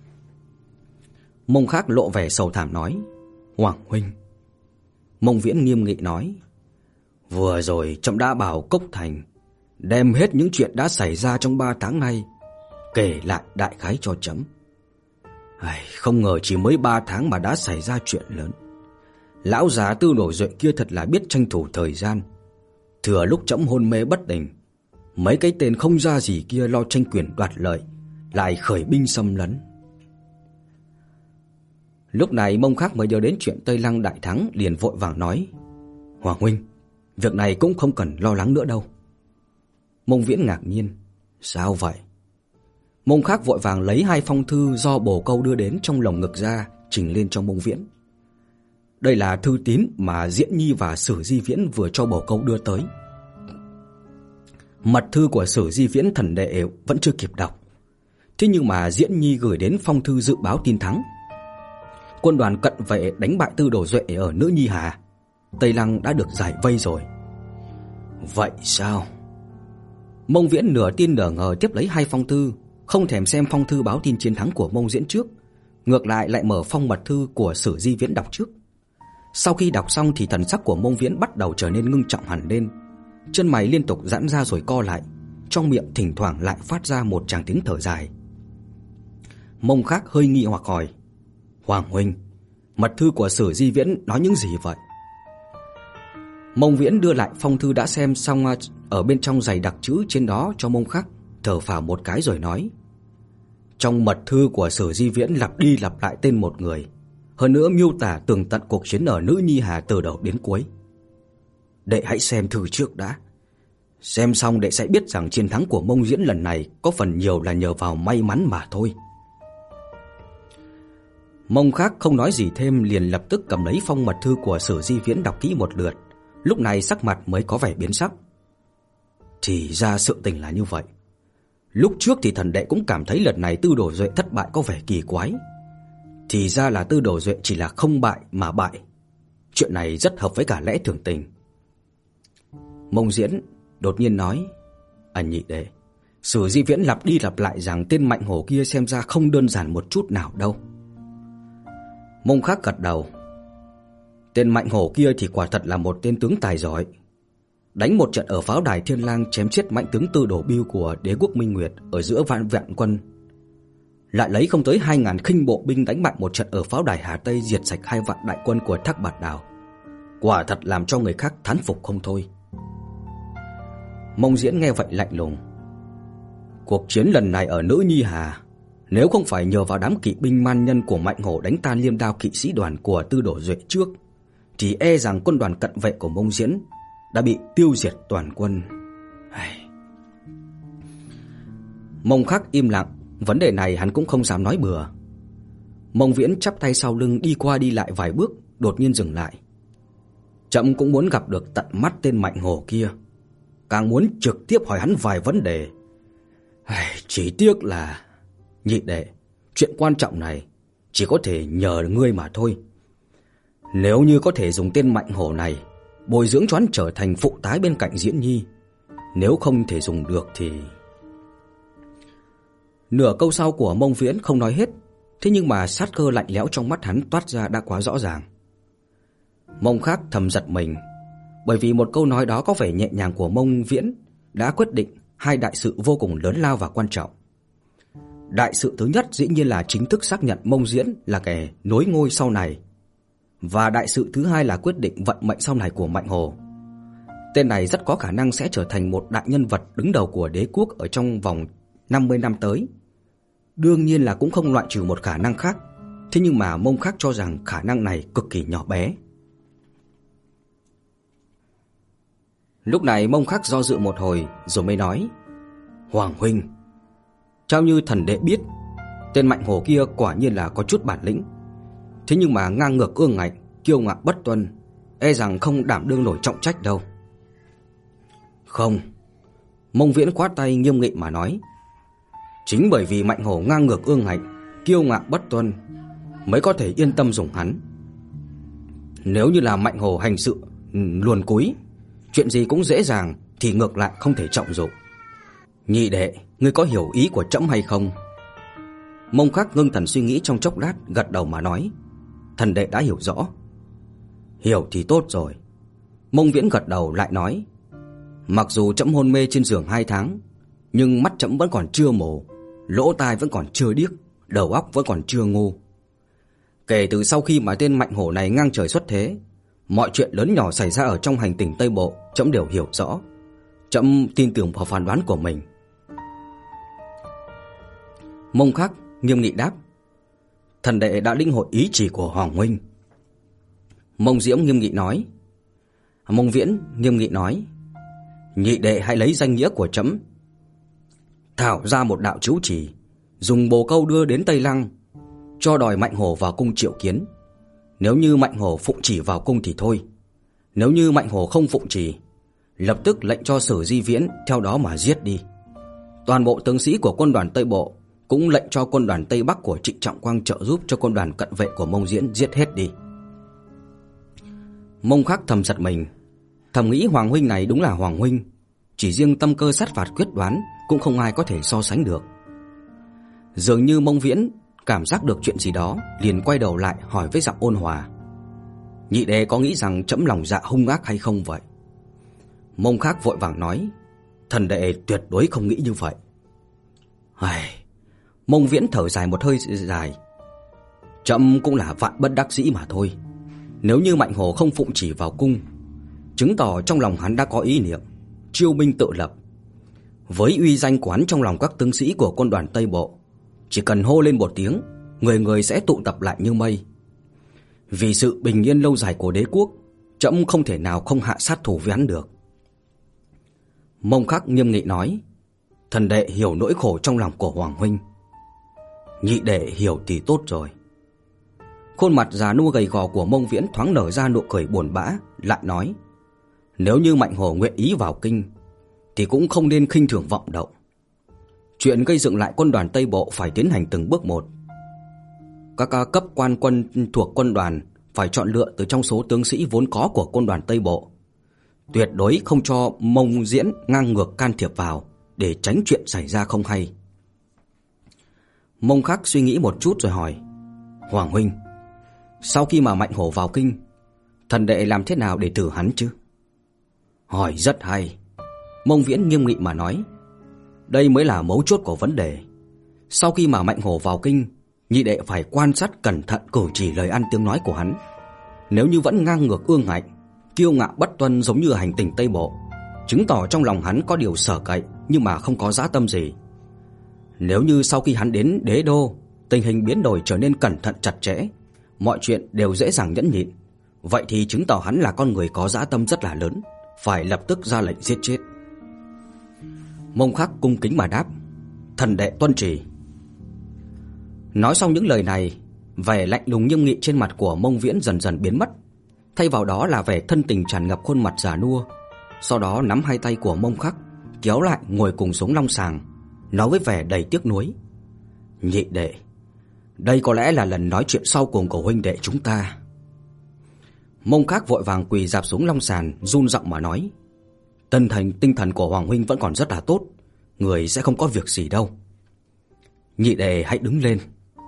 Mông Khắc lộ vẻ sầu thảm nói: Hoàng huynh. Mông Viễn nghiêm nghị nói: Vừa rồi trẫm đã bảo Cốc Thành đem hết những chuyện đã xảy ra trong ba tháng nay kể lại đại khái cho trẫm. Ai, không ngờ chỉ mới ba tháng mà đã xảy ra chuyện lớn. Lão già Tư Đồ Duệ kia thật là biết tranh thủ thời gian. Thừa lúc trẫm hôn mê bất tỉnh, mấy cái tên không ra gì kia lo tranh quyền đoạt lợi, lại khởi binh xâm lấn. Lúc này Mông Khắc mới nhớ đến chuyện Tây Lăng đại thắng, liền vội vàng nói: Hoàng huynh, việc này cũng không cần lo lắng nữa đâu. Mông Viễn ngạc nhiên: Sao vậy? Mông Khắc vội vàng lấy hai phong thư do bồ câu đưa đến trong lồng ngực ra, trình lên cho Mông Viễn. Đây là thư tín mà Diễn Nhi và Sử Di Viễn vừa cho bồ câu đưa tới. Mật thư của Sử Di Viễn thần đệ vẫn chưa kịp đọc, thế nhưng mà Diễn Nhi gửi đến phong thư dự báo tin thắng. Quân đoàn cận vệ đánh bại Tư Đồ Duệ ở Nữ Nhi Hà, Tây Lăng đã được giải vây rồi. Vậy sao? Mông Viễn nửa tin nửa ngờ tiếp lấy hai phong thư, không thèm xem phong thư báo tin chiến thắng của Mông Diễn trước, ngược lại lại mở phong mật thư của Sử Di Viễn đọc trước. Sau khi đọc xong thì thần sắc của Mông Viễn bắt đầu trở nên ngưng trọng hẳn lên, chân mày liên tục giãn ra rồi co lại, trong miệng thỉnh thoảng lại phát ra một tràng tiếng thở dài. Mông Khắc hơi nghi hoặc hỏi: Hoàng huynh, mật thư của Sử Di Viễn nói những gì vậy? Mông Viễn đưa lại phong thư đã xem xong ở bên trong dày đặc chữ trên đó cho Mông Khắc, thở phào một cái rồi nói: Trong mật thư của Sử Di Viễn lặp đi lặp lại tên một người, hơn nữa miêu tả tường tận cuộc chiến ở Nữ Nhi Hà từ đầu đến cuối. Đệ hãy xem thư trước đã. Xem xong đệ sẽ biết rằng chiến thắng của Mông Diễn lần này có phần nhiều là nhờ vào may mắn mà thôi. Mông Khắc không nói gì thêm, liền lập tức cầm lấy phong mật thư của Sử Di Viễn đọc kỹ một lượt, lúc này sắc mặt mới có vẻ biến sắc. Thì ra sự tình là như vậy. Lúc trước thì thần đệ cũng cảm thấy lần này Tư Đồ Duệ thất bại có vẻ kỳ quái. Thì ra là Tư Đồ Duệ chỉ là không bại mà bại. Chuyện này rất hợp với cả lẽ thường tình. Mông Diễn đột nhiên nói: Anh nhị đệ, Sử Di Viễn lặp đi lặp lại rằng tên Mạnh Hổ kia xem ra không đơn giản một chút nào đâu. Mông Khắc gật đầu. Tên Mạnh Hổ kia thì quả thật là một tên tướng tài giỏi. Đánh một trận ở pháo đài Thiên Lang chém chết mạnh tướng Tư Đồ Bưu của đế quốc Minh Nguyệt ở giữa vạn vạn quân, lại lấy không tới hai ngàn khinh bộ binh đánh bại một trận ở pháo đài Hà Tây diệt sạch hai vạn đại quân của Thác Bạt Đào. Quả thật làm cho người khác thán phục không thôi. Mông Diễn nghe vậy lạnh lùng: Cuộc chiến lần này ở Nữ Nhi Hà, nếu không phải nhờ vào đám kỵ binh man nhân của Mạnh Hổ đánh tan Liêm Đao kỵ sĩ đoàn của Tư Đồ Duệ trước, thì e rằng quân đoàn cận vệ của Mông Diễn đã bị tiêu diệt toàn quân. Mông Khắc im lặng, vấn đề này hắn cũng không dám nói bừa. Mông Viễn chắp tay sau lưng đi qua đi lại vài bước, đột nhiên dừng lại. Trẫm cũng muốn gặp được tận mắt tên Mạnh Hổ kia, càng muốn trực tiếp hỏi hắn vài vấn đề. Chỉ tiếc là nhị đệ, chuyện quan trọng này chỉ có thể nhờ ngươi mà thôi. Nếu như có thể dùng tên Mạnh Hổ này bồi dưỡng cho hắn trở thành phụ tá bên cạnh Diễn Nhi, nếu không thể dùng được thì... Nửa câu sau của Mông Viễn không nói hết, thế nhưng mà sát cơ lạnh lẽo trong mắt hắn toát ra đã quá rõ ràng. Mông Khắc thầm giật mình, bởi vì một câu nói đó có vẻ nhẹ nhàng của Mông Viễn đã quyết định hai đại sự vô cùng lớn lao và quan trọng. Đại sự thứ nhất dĩ nhiên là chính thức xác nhận Mông Diễn là kẻ nối ngôi sau này, và đại sự thứ hai là quyết định vận mệnh sau này của Mạnh Hổ. Tên này rất có khả năng sẽ trở thành một đại nhân vật đứng đầu của đế quốc ở trong vòng năm mươi năm tới. Đương nhiên là cũng không loại trừ một khả năng khác, thế nhưng mà Mông Khắc cho rằng khả năng này cực kỳ nhỏ bé. Lúc này Mông Khắc do dự một hồi rồi mới nói: Hoàng huynh, theo như thần đệ biết, tên Mạnh Hổ kia quả nhiên là có chút bản lĩnh, thế nhưng mà ngang ngược ương ngạnh, kiêu ngạo bất tuân, e rằng không đảm đương nổi trọng trách đâu. Không. Mông Viễn khoát tay nghiêm nghị mà nói: Chính bởi vì Mạnh Hổ ngang ngược ương ngạnh, kiêu ngạo bất tuân mới có thể yên tâm dùng hắn. Nếu như là Mạnh Hổ hành sự luồn cúi, chuyện gì cũng dễ dàng, thì ngược lại không thể trọng dụng. Nhị đệ, ngươi có hiểu ý của trẫm hay không? Mông Khắc ngưng thần suy nghĩ trong chốc lát, gật đầu mà nói: Thần đệ đã hiểu rõ. Hiểu thì tốt rồi. Mông Viễn gật đầu lại nói: Mặc dù trẫm hôn mê trên giường hai tháng, nhưng mắt trẫm vẫn còn chưa mù, lỗ tai vẫn còn chưa điếc, đầu óc vẫn còn chưa ngu. Kể từ sau khi mà tên Mạnh Hổ này ngang trời xuất thế, mọi chuyện lớn nhỏ xảy ra ở trong hành tinh Tây Bộ trẫm đều hiểu rõ. Trẫm tin tưởng vào phán đoán của mình. Mông Khắc nghiêm nghị đáp: Thần đệ đã lĩnh hội ý chỉ của Hoàng huynh. Mông Diễm nghiêm nghị nói. Mông Viễn nghiêm nghị nói: Nhị đệ hãy lấy danh nghĩa của trẫm thảo ra một đạo chiếu chỉ, dùng bồ câu đưa đến Tây Lăng, cho đòi Mạnh Hổ vào cung triệu kiến. Nếu như Mạnh Hổ phụng chỉ vào cung thì thôi, nếu như Mạnh Hổ không phụng chỉ, lập tức lệnh cho Sử Di Viễn theo đó mà giết đi. Toàn bộ tướng sĩ của quân đoàn Tây Bộ cũng lệnh cho quân đoàn Tây Bắc của Trịnh Trọng Quang trợ giúp cho quân đoàn cận vệ của Mông Diễn giết hết đi. Mông Khắc thầm giật mình, thầm nghĩ Hoàng huynh này đúng là Hoàng huynh, chỉ riêng tâm cơ sát phạt quyết đoán cũng không ai có thể so sánh được. Dường như Mông Viễn cảm giác được chuyện gì đó, liền quay đầu lại hỏi với giọng ôn hòa: Nhị đệ có nghĩ rằng trẫm lòng dạ hung ác hay không vậy? Mông Khắc vội vàng nói: Thần đệ tuyệt đối không nghĩ như vậy. Ai... Mông Viễn thở dài một hơi dài: Trẫm cũng là vạn bất đắc dĩ mà thôi. Nếu như Mạnh Hổ không phụng chỉ vào cung, chứng tỏ trong lòng hắn đã có ý niệm chiêu binh tự lập. Với uy danh quán trong lòng các tướng sĩ của quân đoàn Tây Bộ, chỉ cần hô lên một tiếng, người người sẽ tụ tập lại như mây. Vì sự bình yên lâu dài của đế quốc, trẫm không thể nào không hạ sát thủ với hắn được. Mông Khắc nghiêm nghị nói: Thần đệ hiểu nỗi khổ trong lòng của Hoàng huynh. Nhị đệ hiểu thì tốt rồi. Khuôn mặt già nua gầy gò của Mông Viễn thoáng nở ra nụ cười buồn bã, lại nói: Nếu như Mạnh Hổ nguyện ý vào kinh, thì cũng không nên khinh thường vọng động. Chuyện gây dựng lại quân đoàn Tây Bộ phải tiến hành từng bước một. Các cấp quan quân thuộc quân đoàn phải chọn lựa từ trong số tướng sĩ vốn có của quân đoàn Tây Bộ. Tuyệt đối không cho Mông Diễn ngang ngược can thiệp vào, để tránh chuyện xảy ra không hay. Mông Khắc suy nghĩ một chút rồi hỏi: Hoàng huynh, sau khi mà Mạnh Hổ vào kinh, thần đệ làm thế nào để thử hắn chứ? Hỏi rất hay. Mông Viễn nghiêm nghị mà nói: Đây mới là mấu chốt của vấn đề. Sau khi mà Mạnh Hổ vào kinh, nhị đệ phải quan sát cẩn thận cử chỉ lời ăn tiếng nói của hắn. Nếu như vẫn ngang ngược ương ngạnh, kiêu ngạo bất tuân giống như hành tinh Tây Bộ, chứng tỏ trong lòng hắn có điều sở cậy nhưng mà không có dã tâm gì. Nếu như sau khi hắn đến đế đô, tình hình biến đổi trở nên cẩn thận chặt chẽ, mọi chuyện đều dễ dàng nhẫn nhịn, vậy thì chứng tỏ hắn là con người có dã tâm rất là lớn, phải lập tức ra lệnh giết chết. Mông Khắc cung kính mà đáp: Thần đệ tuân chỉ. Nói xong những lời này, vẻ lạnh lùng nghiêm nghị trên mặt của Mông Viễn dần dần biến mất, thay vào đó là vẻ thân tình tràn ngập khuôn mặt già nua. Sau đó nắm hai tay của Mông Khắc kéo lại ngồi cùng xuống long sàng, nói với vẻ đầy tiếc nuối: Nhị đệ, đây có lẽ là lần nói chuyện sau cùng của huynh đệ chúng ta. Mông Khắc vội vàng quỳ rạp xuống long sàn, run giọng mà nói: Tân thành tinh thần của Hoàng huynh vẫn còn rất là tốt, người sẽ không có việc gì đâu. Nhị đệ hãy đứng lên.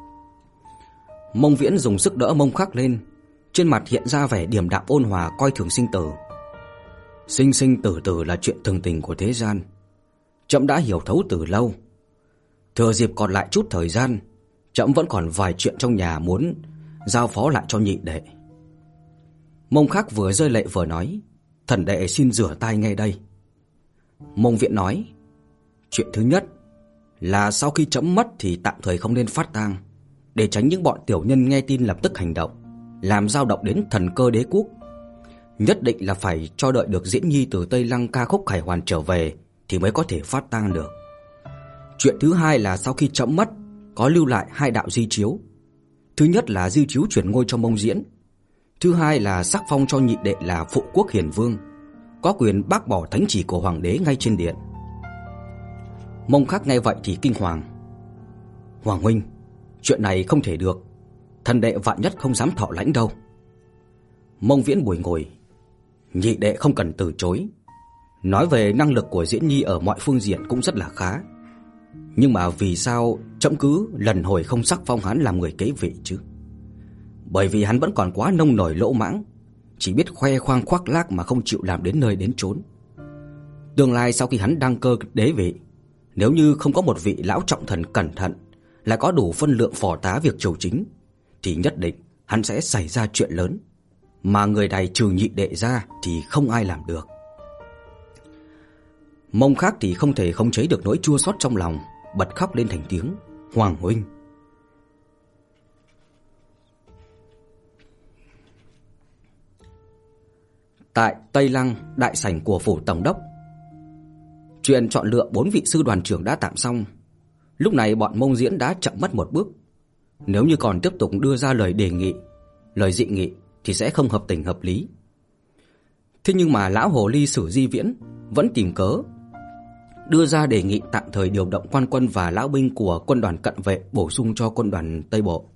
Mông Viễn dùng sức đỡ Mông Khắc lên, trên mặt hiện ra vẻ điềm đạm ôn hòa coi thường sinh tử. Sinh sinh tử tử là chuyện thường tình của thế gian, trẫm đã hiểu thấu từ lâu. Thừa dịp còn lại chút thời gian, trẫm vẫn còn vài chuyện trong nhà muốn giao phó lại cho nhị đệ. Mông Khắc vừa rơi lệ vừa nói: Thần đệ xin rửa tay ngay đây. Mông Viễn nói: Chuyện thứ nhất là sau khi trẫm mất thì tạm thời không nên phát tang, để tránh những bọn tiểu nhân nghe tin lập tức hành động, làm dao động đến thần cơ đế quốc. Nhất định là phải cho đợi được Diễn Nhi từ Tây Lăng ca khúc khải hoàn trở về thì mới có thể phát tang được. Chuyện thứ hai là sau khi trẫm mất, có lưu lại hai đạo di chiếu. Thứ nhất là di chiếu chuyển ngôi cho Mông Diễn, thứ hai là sắc phong cho nhị đệ là phụ quốc hiền vương, có quyền bác bỏ thánh chỉ của hoàng đế ngay trên điện. Mông Khắc nghe vậy thì kinh hoàng: Hoàng huynh, chuyện này không thể được, thần đệ vạn nhất không dám thọ lãnh đâu. Mông Viễn bùi ngồi: Nhị đệ không cần từ chối. Nói về năng lực của Diễn Nhi ở mọi phương diện cũng rất là khá, nhưng mà vì sao trẫm cứ lần hồi không sắc phong hắn làm người kế vị chứ? Bởi vì hắn vẫn còn quá nông nổi lỗ mãng, chỉ biết khoe khoang khoác lác mà không chịu làm đến nơi đến chốn. Tương lai sau khi hắn đăng cơ đế vị, nếu như không có một vị lão trọng thần cẩn thận lại có đủ phân lượng phò tá việc triều chính, thì nhất định hắn sẽ xảy ra chuyện lớn, mà người này trừ nhị đệ ra thì không ai làm được. Mông Khác thì không thể khống chế được nỗi chua xót trong lòng, bật khóc lên thành tiếng. Hoàng huynh. Tại Tây Lăng, đại sảnh của phủ tổng đốc, chuyện chọn lựa bốn vị sư đoàn trưởng đã tạm xong. Lúc này bọn Mông Diễn đã chậm mất một bước. Nếu như còn tiếp tục đưa ra lời đề nghị, lời dị nghị thì sẽ không hợp tình hợp lý. Thế nhưng mà lão hồ ly Sử Di Viễn vẫn tìm cớ đưa ra đề nghị tạm thời điều động quan quân và lão binh của quân đoàn cận vệ bổ sung cho quân đoàn Tây Bộ.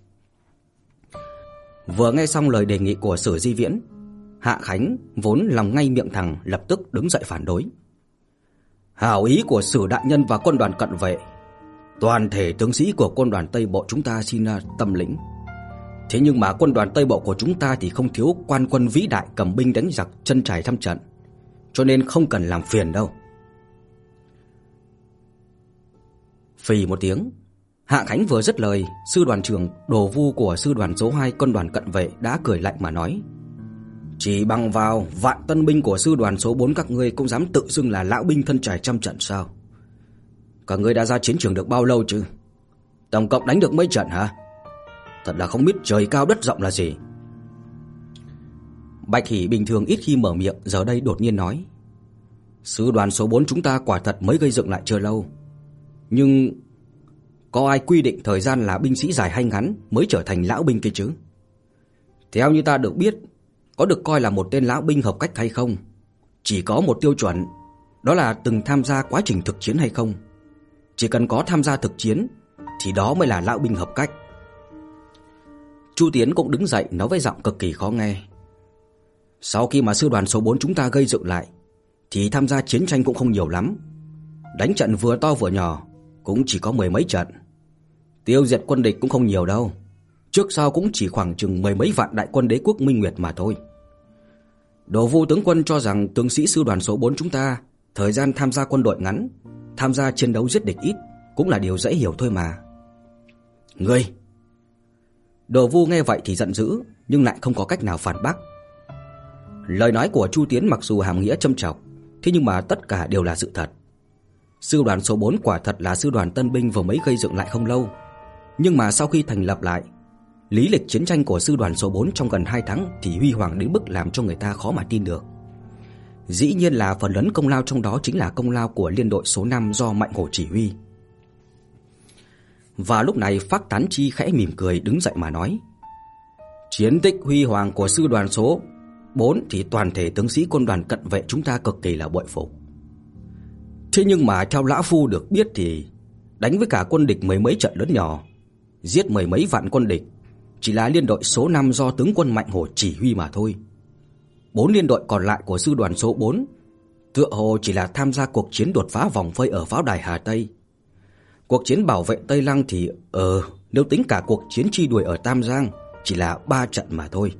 Vừa nghe xong lời đề nghị của Sử Di Viễn, Hạ Khánh vốn lòng ngay miệng thẳng lập tức đứng dậy phản đối. Hảo ý của Sử đại nhân và quân đoàn cận vệ, toàn thể tướng sĩ của quân đoàn Tây Bộ chúng ta xin tâm lĩnh. Thế nhưng mà quân đoàn Tây Bộ của chúng ta thì không thiếu quan quân vĩ đại cầm binh đánh giặc chân trải trăm trận, cho nên không cần làm phiền đâu. Phì một tiếng, Hạ Khánh vừa dứt lời, sư đoàn trưởng Đồ Vu của sư đoàn số hai quân đoàn cận vệ đã cười lạnh mà nói: Chỉ bằng vào vạn tân binh của sư đoàn số bốn các ngươi cũng dám tự xưng là lão binh thân trải trăm trận sao? Các ngươi đã ra chiến trường được bao lâu chứ? Tổng cộng đánh được mấy trận hả? Thật là không biết trời cao đất rộng là gì. Bạch Hỷ bình thường ít khi mở miệng, giờ đây đột nhiên nói: Sư đoàn số bốn chúng ta quả thật mới gây dựng lại chưa lâu, nhưng có ai quy định thời gian là binh sĩ dài hay ngắn mới trở thành lão binh kia chứ? Theo như ta được biết, có được coi là một tên lão binh hợp cách hay không, chỉ có một tiêu chuẩn, đó là từng tham gia quá trình thực chiến hay không. Chỉ cần có tham gia thực chiến thì đó mới là lão binh hợp cách. Chu Tiến cũng đứng dậy nói với giọng cực kỳ khó nghe: Sau khi mà sư đoàn số bốn chúng ta gây dựng lại thì tham gia chiến tranh cũng không nhiều lắm. Đánh trận vừa to vừa nhỏ cũng chỉ có mười mấy trận. Tiêu diệt quân địch cũng không nhiều đâu. Trước sau cũng chỉ khoảng chừng mười mấy vạn đại quân đế quốc Minh Nguyệt mà thôi. Đồ Vu tướng quân cho rằng tướng sĩ sư đoàn số bốn chúng ta thời gian tham gia quân đội ngắn, tham gia chiến đấu giết địch ít cũng là điều dễ hiểu thôi mà. Ngươi! Đồ Vu nghe vậy thì giận dữ, nhưng lại không có cách nào phản bác. Lời nói của Chu Tiến mặc dù hàm nghĩa châm chọc, thế nhưng mà tất cả đều là sự thật. Sư đoàn số bốn quả thật là sư đoàn tân binh vừa mới gây dựng lại không lâu, nhưng mà sau khi thành lập lại, lý lịch chiến tranh của sư đoàn số bốn trong gần hai tháng thì huy hoàng đến mức làm cho người ta khó mà tin được. Dĩ nhiên là phần lớn công lao trong đó chính là công lao của liên đội số năm do Mạnh Hổ chỉ huy. Và lúc này Phác Tán Chi khẽ mỉm cười đứng dậy mà nói: Chiến tích huy hoàng của sư đoàn số bốn thì toàn thể tướng sĩ quân đoàn cận vệ chúng ta cực kỳ là bội phục. Thế nhưng mà theo lão phu được biết thì đánh với cả quân địch mười mấy trận lớn nhỏ, giết mười mấy vạn quân địch chỉ là liên đội số năm do tướng quân Mạnh Hổ chỉ huy mà thôi. Bốn liên đội còn lại của sư đoàn số bốn tựa hồ chỉ là tham gia cuộc chiến đột phá vòng vây ở pháo đài Hà Tây. Cuộc chiến bảo vệ Tây Lăng thì ờ nếu tính cả cuộc chiến truy đuổi ở Tam Giang chỉ là ba trận mà thôi.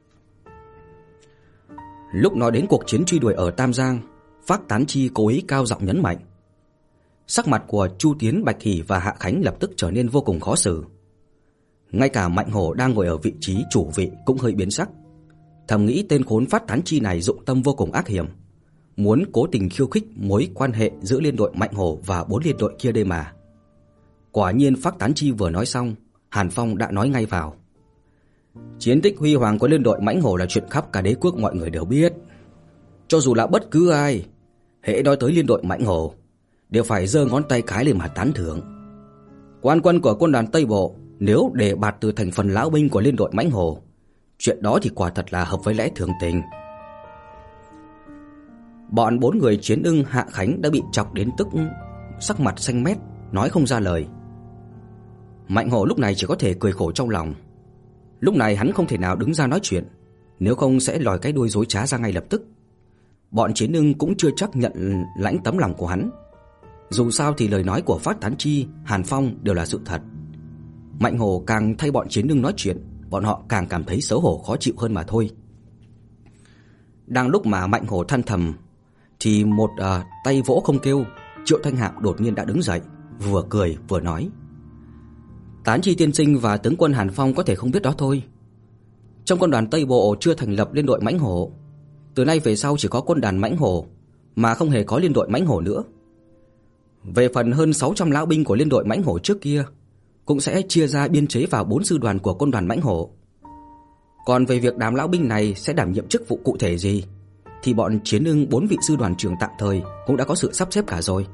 Lúc nói đến cuộc chiến truy đuổi ở Tam Giang, Phác Tán Chi cố ý cao giọng nhấn mạnh. Sắc mặt của Chu Tiến, Bạch Hỷ và Hạ Khánh lập tức trở nên vô cùng khó xử. Ngay cả Mạnh Hổ đang ngồi ở vị trí chủ vị cũng hơi biến sắc, thầm nghĩ tên khốn Phác Tán Chi này dụng tâm vô cùng ác hiểm, muốn cố tình khiêu khích mối quan hệ giữa liên đội Mạnh Hổ và bốn liên đội kia đây mà. Quả nhiên Phác Tán Chi vừa nói xong, Hàn Phong đã nói ngay vào: Chiến tích huy hoàng của liên đội Mãnh Hổ là chuyện khắp cả đế quốc mọi người đều biết. Cho dù là bất cứ ai, hễ nói tới liên đội Mãnh Hổ đều phải giơ ngón tay cái lên mà tán thưởng. Quan quân của quân đoàn Tây Bộ nếu đề bạt từ thành phần lão binh của liên đội Mãnh Hổ, chuyện đó thì quả thật là hợp với lẽ thường tình. Bọn bốn người Chiến Ưng, Hạ Khánh đã bị chọc đến tức sắc mặt xanh mét, nói không ra lời. Mạnh Hổ lúc này chỉ có thể cười khổ trong lòng. Lúc này hắn không thể nào đứng ra nói chuyện, nếu không sẽ lòi cái đuôi dối trá ra ngay lập tức. Bọn Chiến Ưng cũng chưa chắc nhận lãnh tấm lòng của hắn. Dù sao thì lời nói của Phác Tán Chi, Hàn Phong đều là sự thật. Mạnh Hổ càng thay bọn Chiến Ưng nói chuyện, bọn họ càng cảm thấy xấu hổ khó chịu hơn mà thôi. Đang lúc mà Mạnh Hổ than thầm thì một uh, tay vỗ không kêu, Triệu Thanh Hạo đột nhiên đã đứng dậy, vừa cười vừa nói: Tán Chi tiên sinh và tướng quân Hàn Phong có thể không biết đó thôi. Trong quân đoàn Tây Bộ chưa thành lập liên đội mãnh hổ. Từ nay về sau chỉ có quân đoàn mãnh hổ, mà không hề có liên đội mãnh hổ nữa. Về phần hơn sáu trăm lão binh của liên đội mãnh hổ trước kia, cũng sẽ chia ra biên chế vào bốn sư đoàn của quân đoàn mãnh hổ. Còn về việc đám lão binh này sẽ đảm nhiệm chức vụ cụ thể gì, thì bọn Chiến Ưng bốn vị sư đoàn trưởng tạm thời cũng đã có sự sắp xếp cả rồi.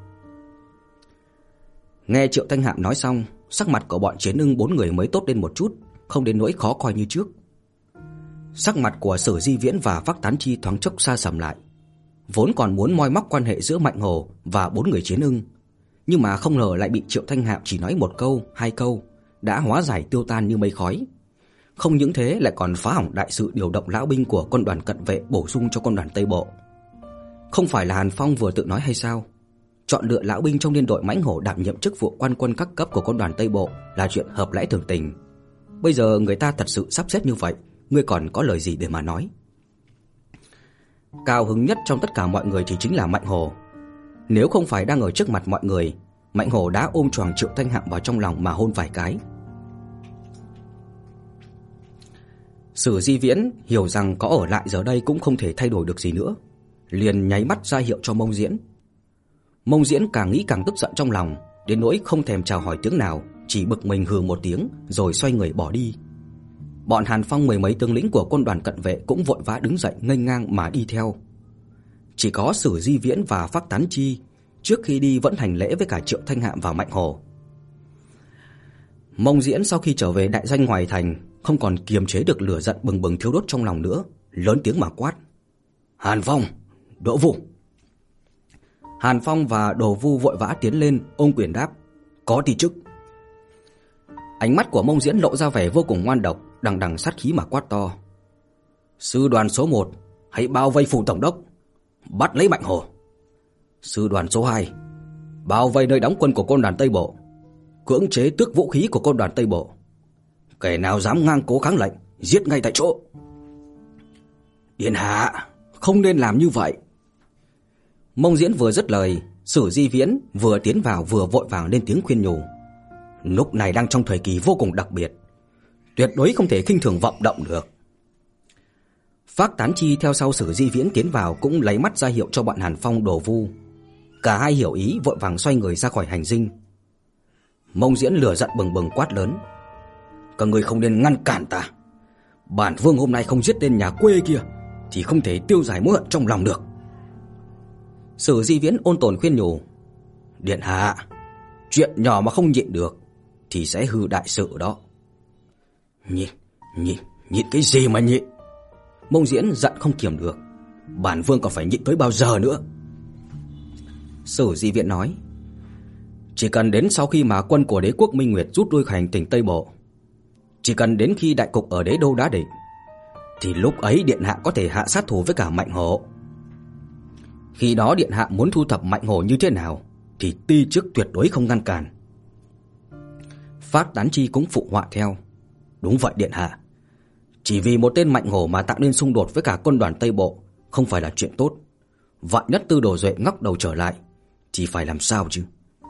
Nghe Triệu Thanh Hạm nói xong, sắc mặt của bọn Chiến Ưng bốn người mới tốt lên một chút, không đến nỗi khó coi như trước. Sắc mặt của Sử Di Viễn và Phác Tán Chi thoáng chốc sa sầm lại. Vốn còn muốn moi móc quan hệ giữa Mạnh Hổ và bốn người Chiến Ưng, nhưng mà không ngờ lại bị Triệu Thanh Hạm chỉ nói một câu, hai câu đã hóa giải tiêu tan như mây khói. Không những thế lại còn phá hỏng đại sự điều động lão binh của quân đoàn cận vệ bổ sung cho quân đoàn Tây Bộ. Không phải là Hàn Phong vừa tự nói hay sao? Chọn lựa lão binh trong liên đội mãnh hổ đảm nhiệm chức vụ quan quân các cấp của quân đoàn Tây Bộ là chuyện hợp lẽ thường tình. Bây giờ người ta thật sự sắp xếp như vậy, ngươi còn có lời gì để mà nói? Cao hứng nhất trong tất cả mọi người thì chính là Mạnh Hổ. Nếu không phải đang ở trước mặt mọi người, Mạnh Hổ đã ôm choàng Triệu Thanh Hạm vào trong lòng mà hôn vài cái. Sử Di Viễn hiểu rằng có ở lại giờ đây cũng không thể thay đổi được gì nữa, liền nháy mắt ra hiệu cho Mông Diễn. Mông Diễn càng nghĩ càng tức giận trong lòng, đến nỗi không thèm chào hỏi tiếng nào, chỉ bực mình hừ một tiếng rồi xoay người bỏ đi. Bọn Hàn Phong mười mấy tướng lĩnh của quân đoàn cận vệ cũng vội vã đứng dậy nghênh ngang mà đi theo. Chỉ có Sử Di Viễn và Phác Tán Chi trước khi đi vẫn hành lễ với cả Triệu Thanh Hạm và Mạnh Hổ. Mông Diễn sau khi trở về đại doanh ngoài thành, không còn kiềm chế được lửa giận bừng bừng thiêu đốt trong lòng nữa, lớn tiếng mà quát: Hàn Phong, Đỗ Vu! Hàn Phong và Đồ Vu vội vã tiến lên ôm quyền đáp: Có ti chức. Ánh mắt của Mông Diễn lộ ra vẻ vô cùng ngoan độc, đằng đằng sát khí mà quát to: Sư đoàn số một, hãy bao vây phủ tổng đốc, bắt lấy Mạnh Hổ. Sư đoàn số hai, bao vây nơi đóng quân của quân đoàn Tây Bộ, cưỡng chế tước vũ khí của quân đoàn Tây Bộ. Kẻ nào dám ngang cố kháng lệnh, giết ngay tại chỗ. Điện hạ, không nên làm như vậy. Mông Diễn vừa dứt lời, Sử Di Viễn vừa tiến vào vừa vội vàng lên tiếng khuyên nhủ: Lúc này đang trong thời kỳ vô cùng đặc biệt, tuyệt đối không thể khinh thường vọng động được. Phác Tán Chi theo sau Sử Di Viễn tiến vào cũng lấy mắt ra hiệu cho bọn Hàn Phong, Đồ Vu. Cả hai hiểu ý vội vàng xoay người ra khỏi hành dinh. Mông Diễn lửa giận bừng bừng quát lớn: Các người không nên ngăn cản ta. Bản vương hôm nay không giết tên nhà quê kia thì không thể tiêu giải mối hận trong lòng được. Sử Di Viễn ôn tồn khuyên nhủ: Điện hạ, chuyện nhỏ mà không nhịn được thì sẽ hư đại sự đó. Nhịn, nhịn, nhịn cái gì mà nhịn? Mông Diễn giận không kiềm được: Bản vương còn phải nhịn tới bao giờ nữa? Sử Di Viễn nói: Chỉ cần đến sau khi mà quân của đế quốc Minh Nguyệt rút lui khỏi hành tinh Tây Bộ, chỉ cần đến khi đại cục ở đế đô đã định, thì lúc ấy điện hạ có thể hạ sát thủ với cả Mạnh Hổ. Khi đó điện hạ muốn thu thập Mạnh Hổ như thế nào thì ti chức tuyệt đối không ngăn cản. Phác Tán Chi cũng phụ họa theo: Đúng vậy điện hạ, chỉ vì một tên Mạnh Hổ mà tạo nên xung đột với cả quân đoàn Tây Bộ không phải là chuyện tốt. Vạn nhất Tư Đồ Duệ ngóc đầu trở lại thì phải làm sao chứ?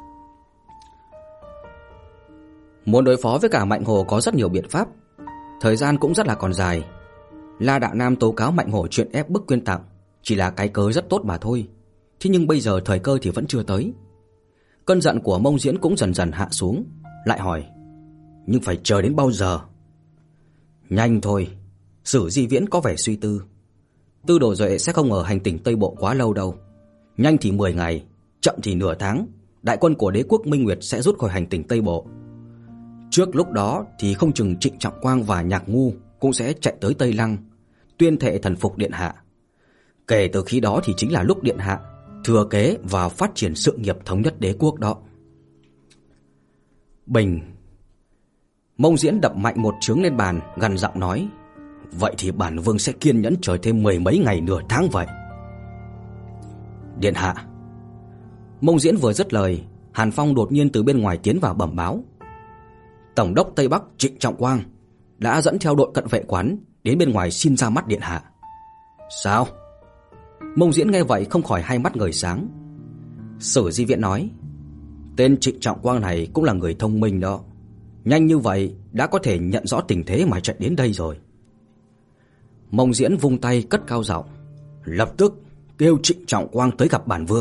Muốn đối phó với cả Mạnh Hổ có rất nhiều biện pháp, thời gian cũng rất là còn dài. La Đạo Nam tố cáo Mạnh Hổ chuyện ép bức quyên tặng chỉ là cái cớ rất tốt mà thôi. Thế nhưng bây giờ thời cơ thì vẫn chưa tới. Cơn giận của Mông Diễn cũng dần dần hạ xuống, lại hỏi: Nhưng phải chờ đến bao giờ? Nhanh thôi. Sử Di Viễn có vẻ suy tư: Tư Đồ Duệ sẽ không ở hành tinh Tây Bộ quá lâu đâu. Nhanh thì mười ngày, chậm thì nửa tháng, đại quân của đế quốc Minh Nguyệt sẽ rút khỏi hành tinh Tây Bộ. Trước lúc đó thì không chừng Trịnh Trọng Quang và Nhạc Ngu cũng sẽ chạy tới Tây Lăng, tuyên thệ thần phục điện hạ. Kể từ khi đó thì chính là lúc điện hạ thừa kế và phát triển sự nghiệp thống nhất đế quốc đó. Bình. Mông Diễn đập mạnh một chướng lên bàn, gằn giọng nói: Vậy thì bản vương sẽ kiên nhẫn chờ thêm mười mấy ngày nửa tháng vậy. Điện hạ. Mông Diễn vừa dứt lời, Hàn Phong đột nhiên từ bên ngoài tiến vào bẩm báo: Tổng đốc Tây Bắc Trịnh Trọng Quang đã dẫn theo đội cận vệ quán đến bên ngoài xin ra mắt điện hạ. Sao? Mông Diễn nghe vậy không khỏi hai mắt ngời sáng. Sử Di Viễn nói: Tên Trịnh Trọng Quang này cũng là người thông minh đó, nhanh như vậy đã có thể nhận rõ tình thế mà chạy đến đây rồi. Mông Diễn vung tay cất cao giọng, lập tức kêu Trịnh Trọng Quang tới gặp bản vương.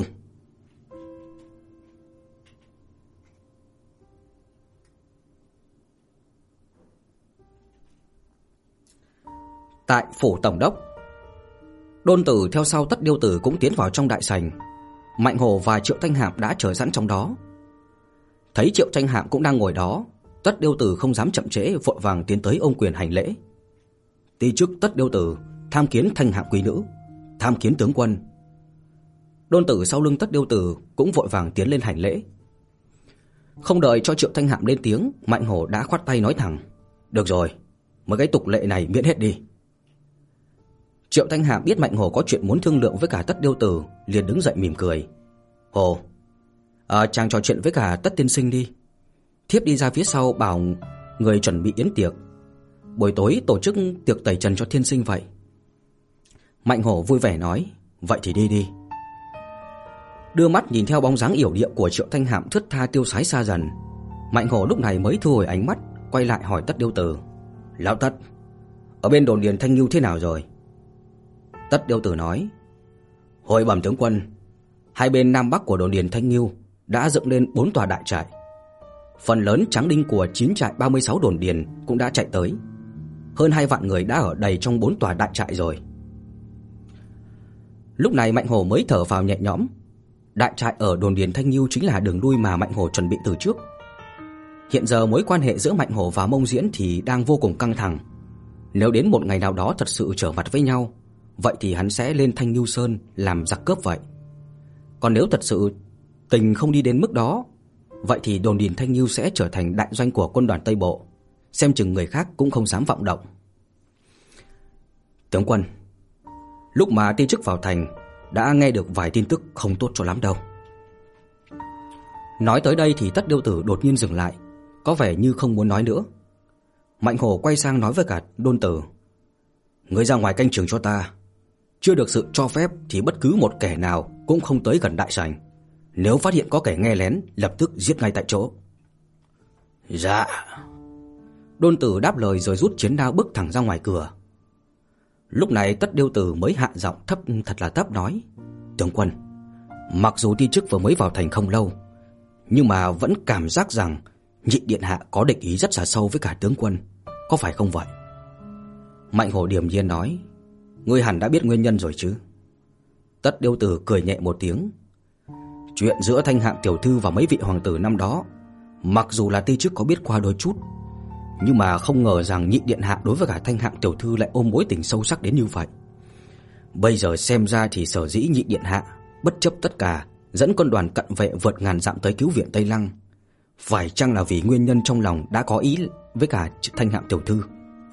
Tại phủ tổng đốc, Đôn Tử theo sau Tất Điêu Tử cũng tiến vào trong đại sảnh. Mạnh Hổ và Triệu Thanh Hạm đã chờ sẵn trong đó. Thấy Triệu Thanh Hạm cũng đang ngồi đó, Tất Điêu Tử không dám chậm trễ, vội vàng tiến tới ôm quyền hành lễ. Ti chức Tất Điêu Tử tham kiến Thanh Hạm quý nữ, tham kiến tướng quân. Đôn Tử sau lưng Tất Điêu Tử cũng vội vàng tiến lên hành lễ. Không đợi cho Triệu Thanh Hạm lên tiếng, Mạnh Hổ đã khoát tay nói thẳng, được rồi, mấy cái tục lệ này miễn hết đi. Triệu Thanh Hạm biết Mạnh Hổ có chuyện muốn thương lượng với cả Tất Điêu Tử, liền đứng dậy mỉm cười. Hồ, à, chàng trò chuyện với cả Tất tiên sinh đi. Thiếp đi ra phía sau bảo người chuẩn bị yến tiệc, buổi tối tổ chức tiệc tẩy trần cho tiên sinh vậy. Mạnh Hổ vui vẻ nói, vậy thì đi đi. Đưa mắt nhìn theo bóng dáng yểu điệu của Triệu Thanh Hạm thướt tha tiêu sái xa dần, Mạnh Hổ lúc này mới thu hồi ánh mắt, quay lại hỏi Tất Điêu Tử, lão Tất, ở bên đồn điền Thanh Ngưu thế nào rồi? Tất Điêu Tử nói, hồi bẩm tướng quân, hai bên nam bắc của đồn điền Thanh Ngưu đã dựng lên bốn tòa đại trại. Phần lớn tráng đinh của chín trại ba mươi sáu đồn điền cũng đã chạy tới. Hơn hai vạn người đã ở đầy trong bốn tòa đại trại rồi. Lúc này Mạnh Hổ mới thở phào nhẹ nhõm. Đại trại ở đồn điền Thanh Ngưu chính là đường lui mà Mạnh Hổ chuẩn bị từ trước. Hiện giờ mối quan hệ giữa Mạnh Hổ và Mông Diễn thì đang vô cùng căng thẳng. Nếu đến một ngày nào đó thật sự trở mặt với nhau, vậy thì hắn sẽ lên Thanh Ngưu Sơn làm giặc cướp vậy. Còn nếu thật sự tình không đi đến mức đó, vậy thì đồn điền Thanh Ngưu sẽ trở thành đại doanh của quân đoàn Tây Bộ, xem chừng người khác cũng không dám vọng động. Tướng quân, lúc mà ti chức vào thành đã nghe được vài tin tức không tốt cho lắm đâu. Nói tới đây thì Tất Điêu Tử đột nhiên dừng lại, có vẻ như không muốn nói nữa. Mạnh Hổ quay sang nói với cả Đôn Tử, ngươi ra ngoài canh chừng cho ta, chưa được sự cho phép thì bất cứ một kẻ nào cũng không tới gần đại sảnh. Nếu phát hiện có kẻ nghe lén, lập tức giết ngay tại chỗ. Dạ. Đôn Tử đáp lời rồi rút chiến đao bước thẳng ra ngoài cửa. Lúc này Tất Điêu Tử mới hạ giọng thấp thật là thấp nói, tướng quân, mặc dù ti chức vừa mới vào thành không lâu, nhưng mà vẫn cảm giác rằng Nhị điện hạ có địch ý rất là sâu với cả tướng quân, có phải không vậy? Mạnh Hổ điềm nhiên nói, ngươi hẳn đã biết nguyên nhân rồi chứ. Tất Điêu Tử cười nhẹ một tiếng, chuyện giữa Thanh Hạm tiểu thư và mấy vị hoàng tử năm đó, mặc dù là ti chức có biết qua đôi chút, nhưng mà không ngờ rằng Nhị điện hạ đối với cả Thanh Hạm tiểu thư lại ôm mối tình sâu sắc đến như vậy. Bây giờ xem ra thì sở dĩ Nhị điện hạ bất chấp tất cả dẫn quân đoàn cận vệ vượt ngàn dặm tới cứu viện Tây Lăng, phải chăng là vì nguyên nhân trong lòng đã có ý với cả Thanh Hạm tiểu thư?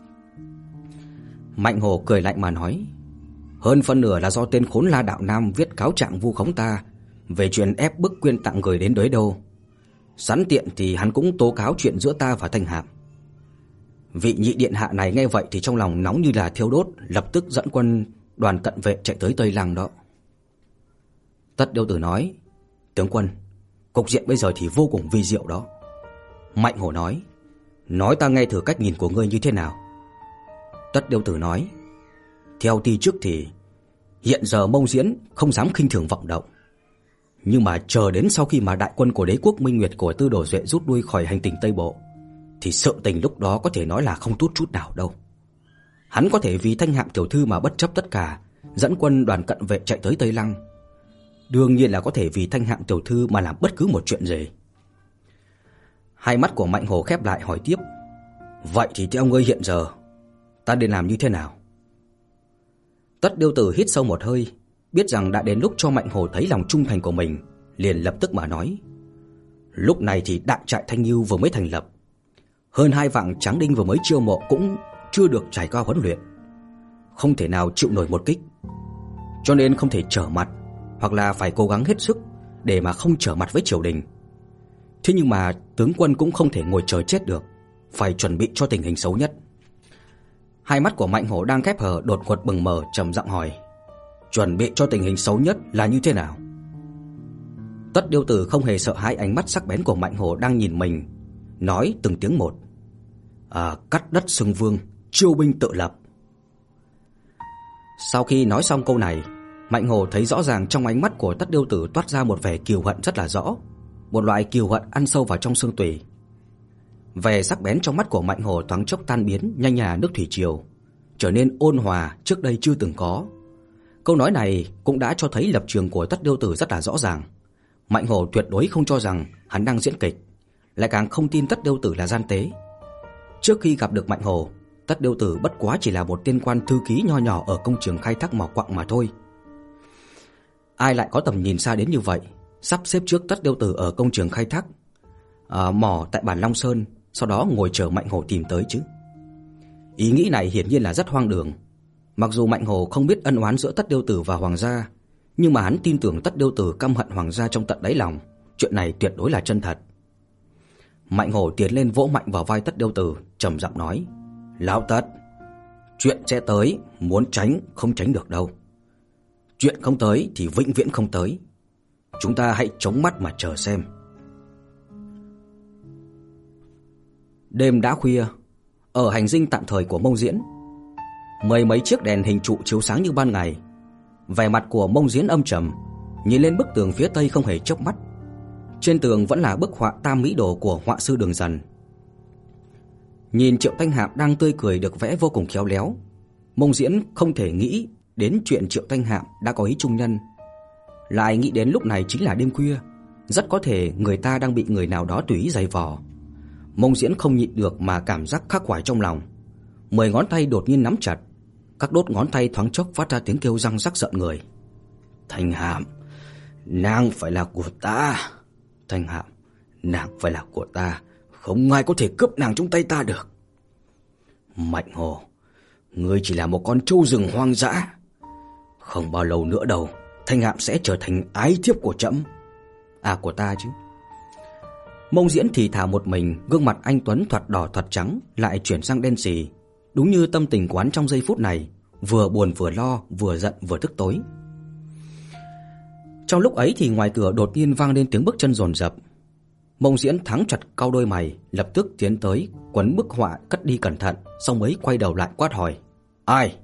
Mạnh Hổ cười lạnh mà nói, hơn phân nửa là do tên khốn La Đạo Nam viết cáo trạng vu khống ta về chuyện ép bức quyên tặng người đến Đới Đô. Sẵn tiện thì hắn cũng tố cáo chuyện giữa ta và Thanh Hạm. Vị Nhị điện hạ này nghe vậy thì trong lòng nóng như là thiêu đốt, lập tức dẫn quân đoàn cận vệ chạy tới Tây Lăng đó. Tất Điêu Tử nói, tướng quân, cục diện bây giờ thì vô cùng vi diệu đó. Mạnh Hổ nói, nói ta nghe thử cách nhìn của ngươi như thế nào. Tất Điêu Tử nói, theo ti trước thì hiện giờ Mông Diễn không dám khinh thường vọng động, nhưng mà chờ đến sau khi mà đại quân của đế quốc Minh Nguyệt của Tư Đồ Duệ rút lui khỏi hành tinh Tây Bộ thì sự tình lúc đó có thể nói là không tốt chút nào đâu. Hắn có thể vì Thanh Hạm tiểu thư mà bất chấp tất cả, dẫn quân đoàn cận vệ chạy tới Tây Lăng. Đương nhiên là có thể vì Thanh Hạm tiểu thư mà làm bất cứ một chuyện gì. Hai mắt của Mạnh Hổ khép lại hỏi tiếp, vậy thì theo ngươi hiện giờ ta nên làm như thế nào? Tất Điêu Tử hít sâu một hơi, biết rằng đã đến lúc cho Mạnh Hổ thấy lòng trung thành của mình, liền lập tức mà nói, lúc này thì đại trại Thanh Ngưu vừa mới thành lập, hơn hai vạn tráng đinh vừa mới chiêu mộ cũng chưa được trải qua huấn luyện, không thể nào chịu nổi một kích, cho nên không thể trở mặt, hoặc là phải cố gắng hết sức để mà không trở mặt với triều đình. Thế nhưng mà tướng quân cũng không thể ngồi chờ chết được, phải chuẩn bị cho tình hình xấu nhất. Hai mắt của Mạnh Hổ đang khép hờ đột ngột bừng mở, trầm giọng hỏi, chuẩn bị cho tình hình xấu nhất là như thế nào? Tất Điêu Tử không hề sợ hãi ánh mắt sắc bén của Mạnh Hổ đang nhìn mình, nói từng tiếng một. À, cắt đất xưng vương, chiêu binh tự lập. Sau khi nói xong câu này, Mạnh Hồ thấy rõ ràng trong ánh mắt của Tất Điêu Tử toát ra một vẻ kiêu hận rất là rõ, một loại kiêu hận ăn sâu vào trong xương tủy. Vẻ sắc bén trong mắt của Mạnh Hồ thoáng chốc tan biến nhanh như nước thủy triều, trở nên ôn hòa trước đây chưa từng có. Câu nói này cũng đã cho thấy lập trường của Tất Điêu Tử rất là rõ ràng. Mạnh Hồ tuyệt đối không cho rằng hắn đang diễn kịch, lại càng không tin Tất Điêu Tử là gian tế. Trước khi gặp được Mạnh Hồ, Tất Điêu Tử bất quá chỉ là một tên quan thư ký nho nhỏ ở công trường khai thác mỏ quặng mà thôi. Ai lại có tầm nhìn xa đến như vậy, sắp xếp trước Tất Điêu Tử ở công trường khai thác à, mỏ tại bản Long Sơn, sau đó ngồi chờ Mạnh Hồ tìm tới chứ. Ý nghĩ này hiển nhiên là rất hoang đường. Mặc dù Mạnh Hồ không biết ân oán giữa Tất Điêu Tử và Hoàng gia, nhưng mà hắn tin tưởng Tất Điêu Tử căm hận Hoàng gia trong tận đáy lòng. Chuyện này tuyệt đối là chân thật. Mạnh Hồ tiến lên vỗ mạnh vào vai Tất Điêu Tử, trầm giọng nói: Lão Tất, chuyện sẽ tới, muốn tránh không tránh được đâu. Chuyện không tới thì vĩnh viễn không tới. Chúng ta hãy chống mắt mà chờ xem. Đêm đã khuya, ở hành dinh tạm thời của Mông Diễn, mười mấy chiếc đèn hình trụ chiếu sáng như ban ngày. Vẻ mặt của Mông Diễn âm trầm, nhìn lên bức tường phía tây không hề chớp mắt. Trên tường vẫn là bức họa Tam Mỹ Đồ của họa sư Đường Dần. Nhìn Triệu Thanh Hạm đang tươi cười được vẽ vô cùng khéo léo, Mông Diễn không thể nghĩ đến chuyện Triệu Thanh Hạm đã có ý trung nhân. Lại nghĩ đến lúc này chính là đêm khuya, rất có thể người ta đang bị người nào đó tùy ý giày vò. Mông Diễn không nhịn được mà cảm giác khắc khoải trong lòng. Mười ngón tay đột nhiên nắm chặt, các đốt ngón tay thoáng chốc phát ra tiếng kêu răng rắc rợn người. Thanh Hạm, nàng phải là của ta. Thanh Hạm, nàng phải là của ta. Không ai có thể cướp nàng trong tay ta được. Mạnh Hồ, ngươi chỉ là một con trâu rừng hoang dã. Không bao lâu nữa đâu, Thanh Hạm sẽ trở thành ái thiếp của trẫm. À, của ta chứ. Mông Diễn thì thào một mình, gương mặt anh tuấn thoạt đỏ thoạt trắng lại chuyển sang đen sì. Đúng như tâm tình của hắn trong giây phút này, vừa buồn vừa lo, vừa giận vừa tức tối. Trong lúc ấy thì ngoài cửa đột nhiên vang lên tiếng bước chân dồn dập. Mông Diễn thắng chặt cau đôi mày, lập tức tiến tới quấn bức họa cất đi cẩn thận, xong mới quay đầu lại quát hỏi: Ai?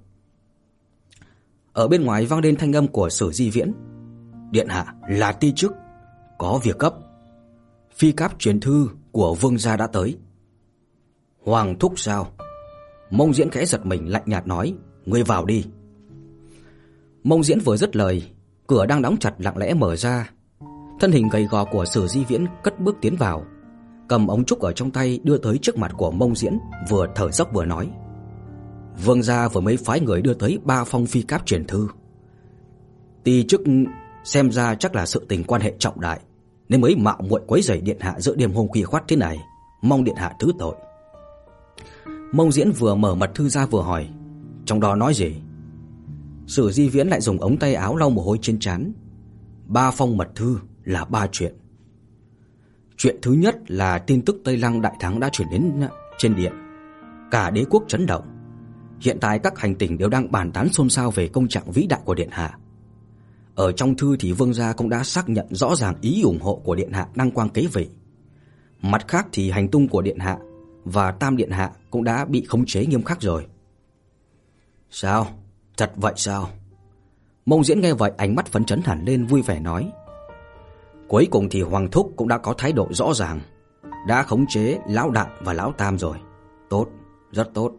Ở bên ngoài vang lên thanh âm của Sử Di Viễn: Điện hạ, là ti chức, có việc gấp. Phi cáp truyền thư của vương gia đã tới. Hoàng thúc sao? Mông Diễn khẽ giật mình, lạnh nhạt nói: Ngươi vào đi. Mông Diễn vừa dứt lời, cửa đang đóng chặt lặng lẽ mở ra. Thân hình gầy gò của Sử Di Viễn cất bước tiến vào, cầm ống trúc ở trong tay đưa tới trước mặt của Mông Diễn, vừa thở dốc vừa nói: Vương gia vừa mới phái người đưa tới ba phong phi cáp truyền thư. Ti chức xem ra chắc là sự tình quan hệ trọng đại, nên mới mạo muội quấy rầy điện hạ giữa đêm hôm khuya khoắt thế này, mong điện hạ thứ tội. Mông Diễn vừa mở mật thư ra vừa hỏi: Trong đó nói gì? Sử Di Viễn lại dùng ống tay áo lau mồ hôi trên trán. Ba phong mật thư là ba chuyện. Chuyện thứ nhất là tin tức Tây Lăng đại thắng đã truyền đến trên điện, cả đế quốc chấn động. Hiện tại các hành tinh đều đang bàn tán xôn xao về công trạng vĩ đại của điện hạ. Ở trong thư thì vương gia cũng đã xác nhận rõ ràng ý ủng hộ của điện hạ đăng quang kế vị. Mặt khác thì hành tung của điện hạ và Tam điện hạ cũng đã bị khống chế nghiêm khắc rồi. Sao? Thật vậy sao? Mông Diễn nghe vậy ánh mắt phấn chấn hẳn lên, vui vẻ nói: Cuối cùng thì Hoàng thúc cũng đã có thái độ rõ ràng, đã khống chế lão đại và lão Tam rồi. Tốt, rất tốt.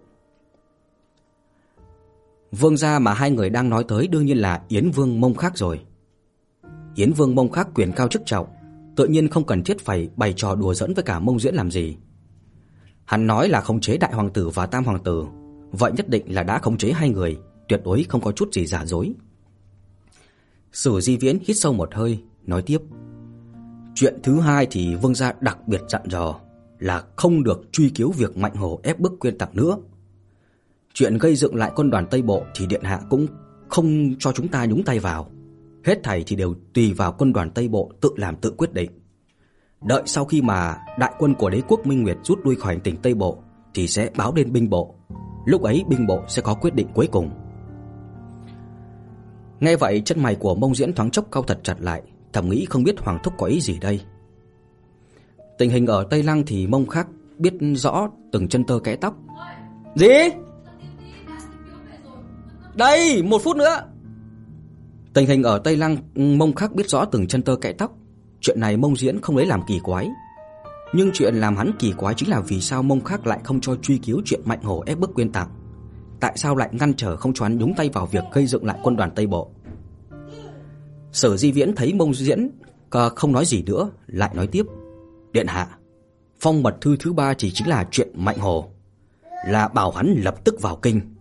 Vương gia mà hai người đang nói tới đương nhiên là Yến Vương Mông Khắc rồi. Yến Vương Mông Khắc quyền cao chức trọng, tự nhiên không cần thiết phải bày trò đùa giỡn với cả Mông Diễn làm gì. Hắn nói là khống chế đại hoàng tử và tam hoàng tử, vậy nhất định là đã khống chế hai người, tuyệt đối không có chút gì giả dối. Sử Di Viễn hít sâu một hơi, nói tiếp: Chuyện thứ hai thì vương gia đặc biệt dặn dò là không được truy cứu việc Mạnh Hồ ép bức Quyên Tặc nữa. Chuyện gây dựng lại quân đoàn Tây Bộ thì điện hạ cũng không cho chúng ta nhúng tay vào. Hết thảy thì đều tùy vào quân đoàn Tây Bộ tự làm tự quyết định. Đợi sau khi mà đại quân của đế quốc Minh Nguyệt rút lui khỏi hành tinh Tây Bộ thì sẽ báo lên binh bộ. Lúc ấy binh bộ sẽ có quyết định cuối cùng. Nghe vậy chân mày của Mông Diễn thoáng chốc cau thật chặt lại, thầm nghĩ không biết Hoàng thúc có ý gì đây. Tình hình ở Tây Lăng thì Mông Khắc biết rõ từng chân tơ kẽ tóc. Gì? Đây, một phút nữa. Tình hình ở Tây Lăng, Mông Khắc biết rõ từng chân tơ kẽ tóc. Chuyện này Mông Diễn không lấy làm kỳ quái. Nhưng chuyện làm hắn kỳ quái chính là vì sao Mông Khắc lại không cho truy cứu chuyện Mạnh Hổ ép bức Quyên Tặng. Tại sao lại ngăn trở không cho hắn nhúng tay vào việc gây dựng lại quân đoàn Tây Bộ? Sở Di Viễn thấy Mông Diễn không nói gì nữa, lại nói tiếp. Điện hạ, phong mật thư thứ ba chỉ chính là chuyện Mạnh Hổ, là bảo hắn lập tức vào kinh,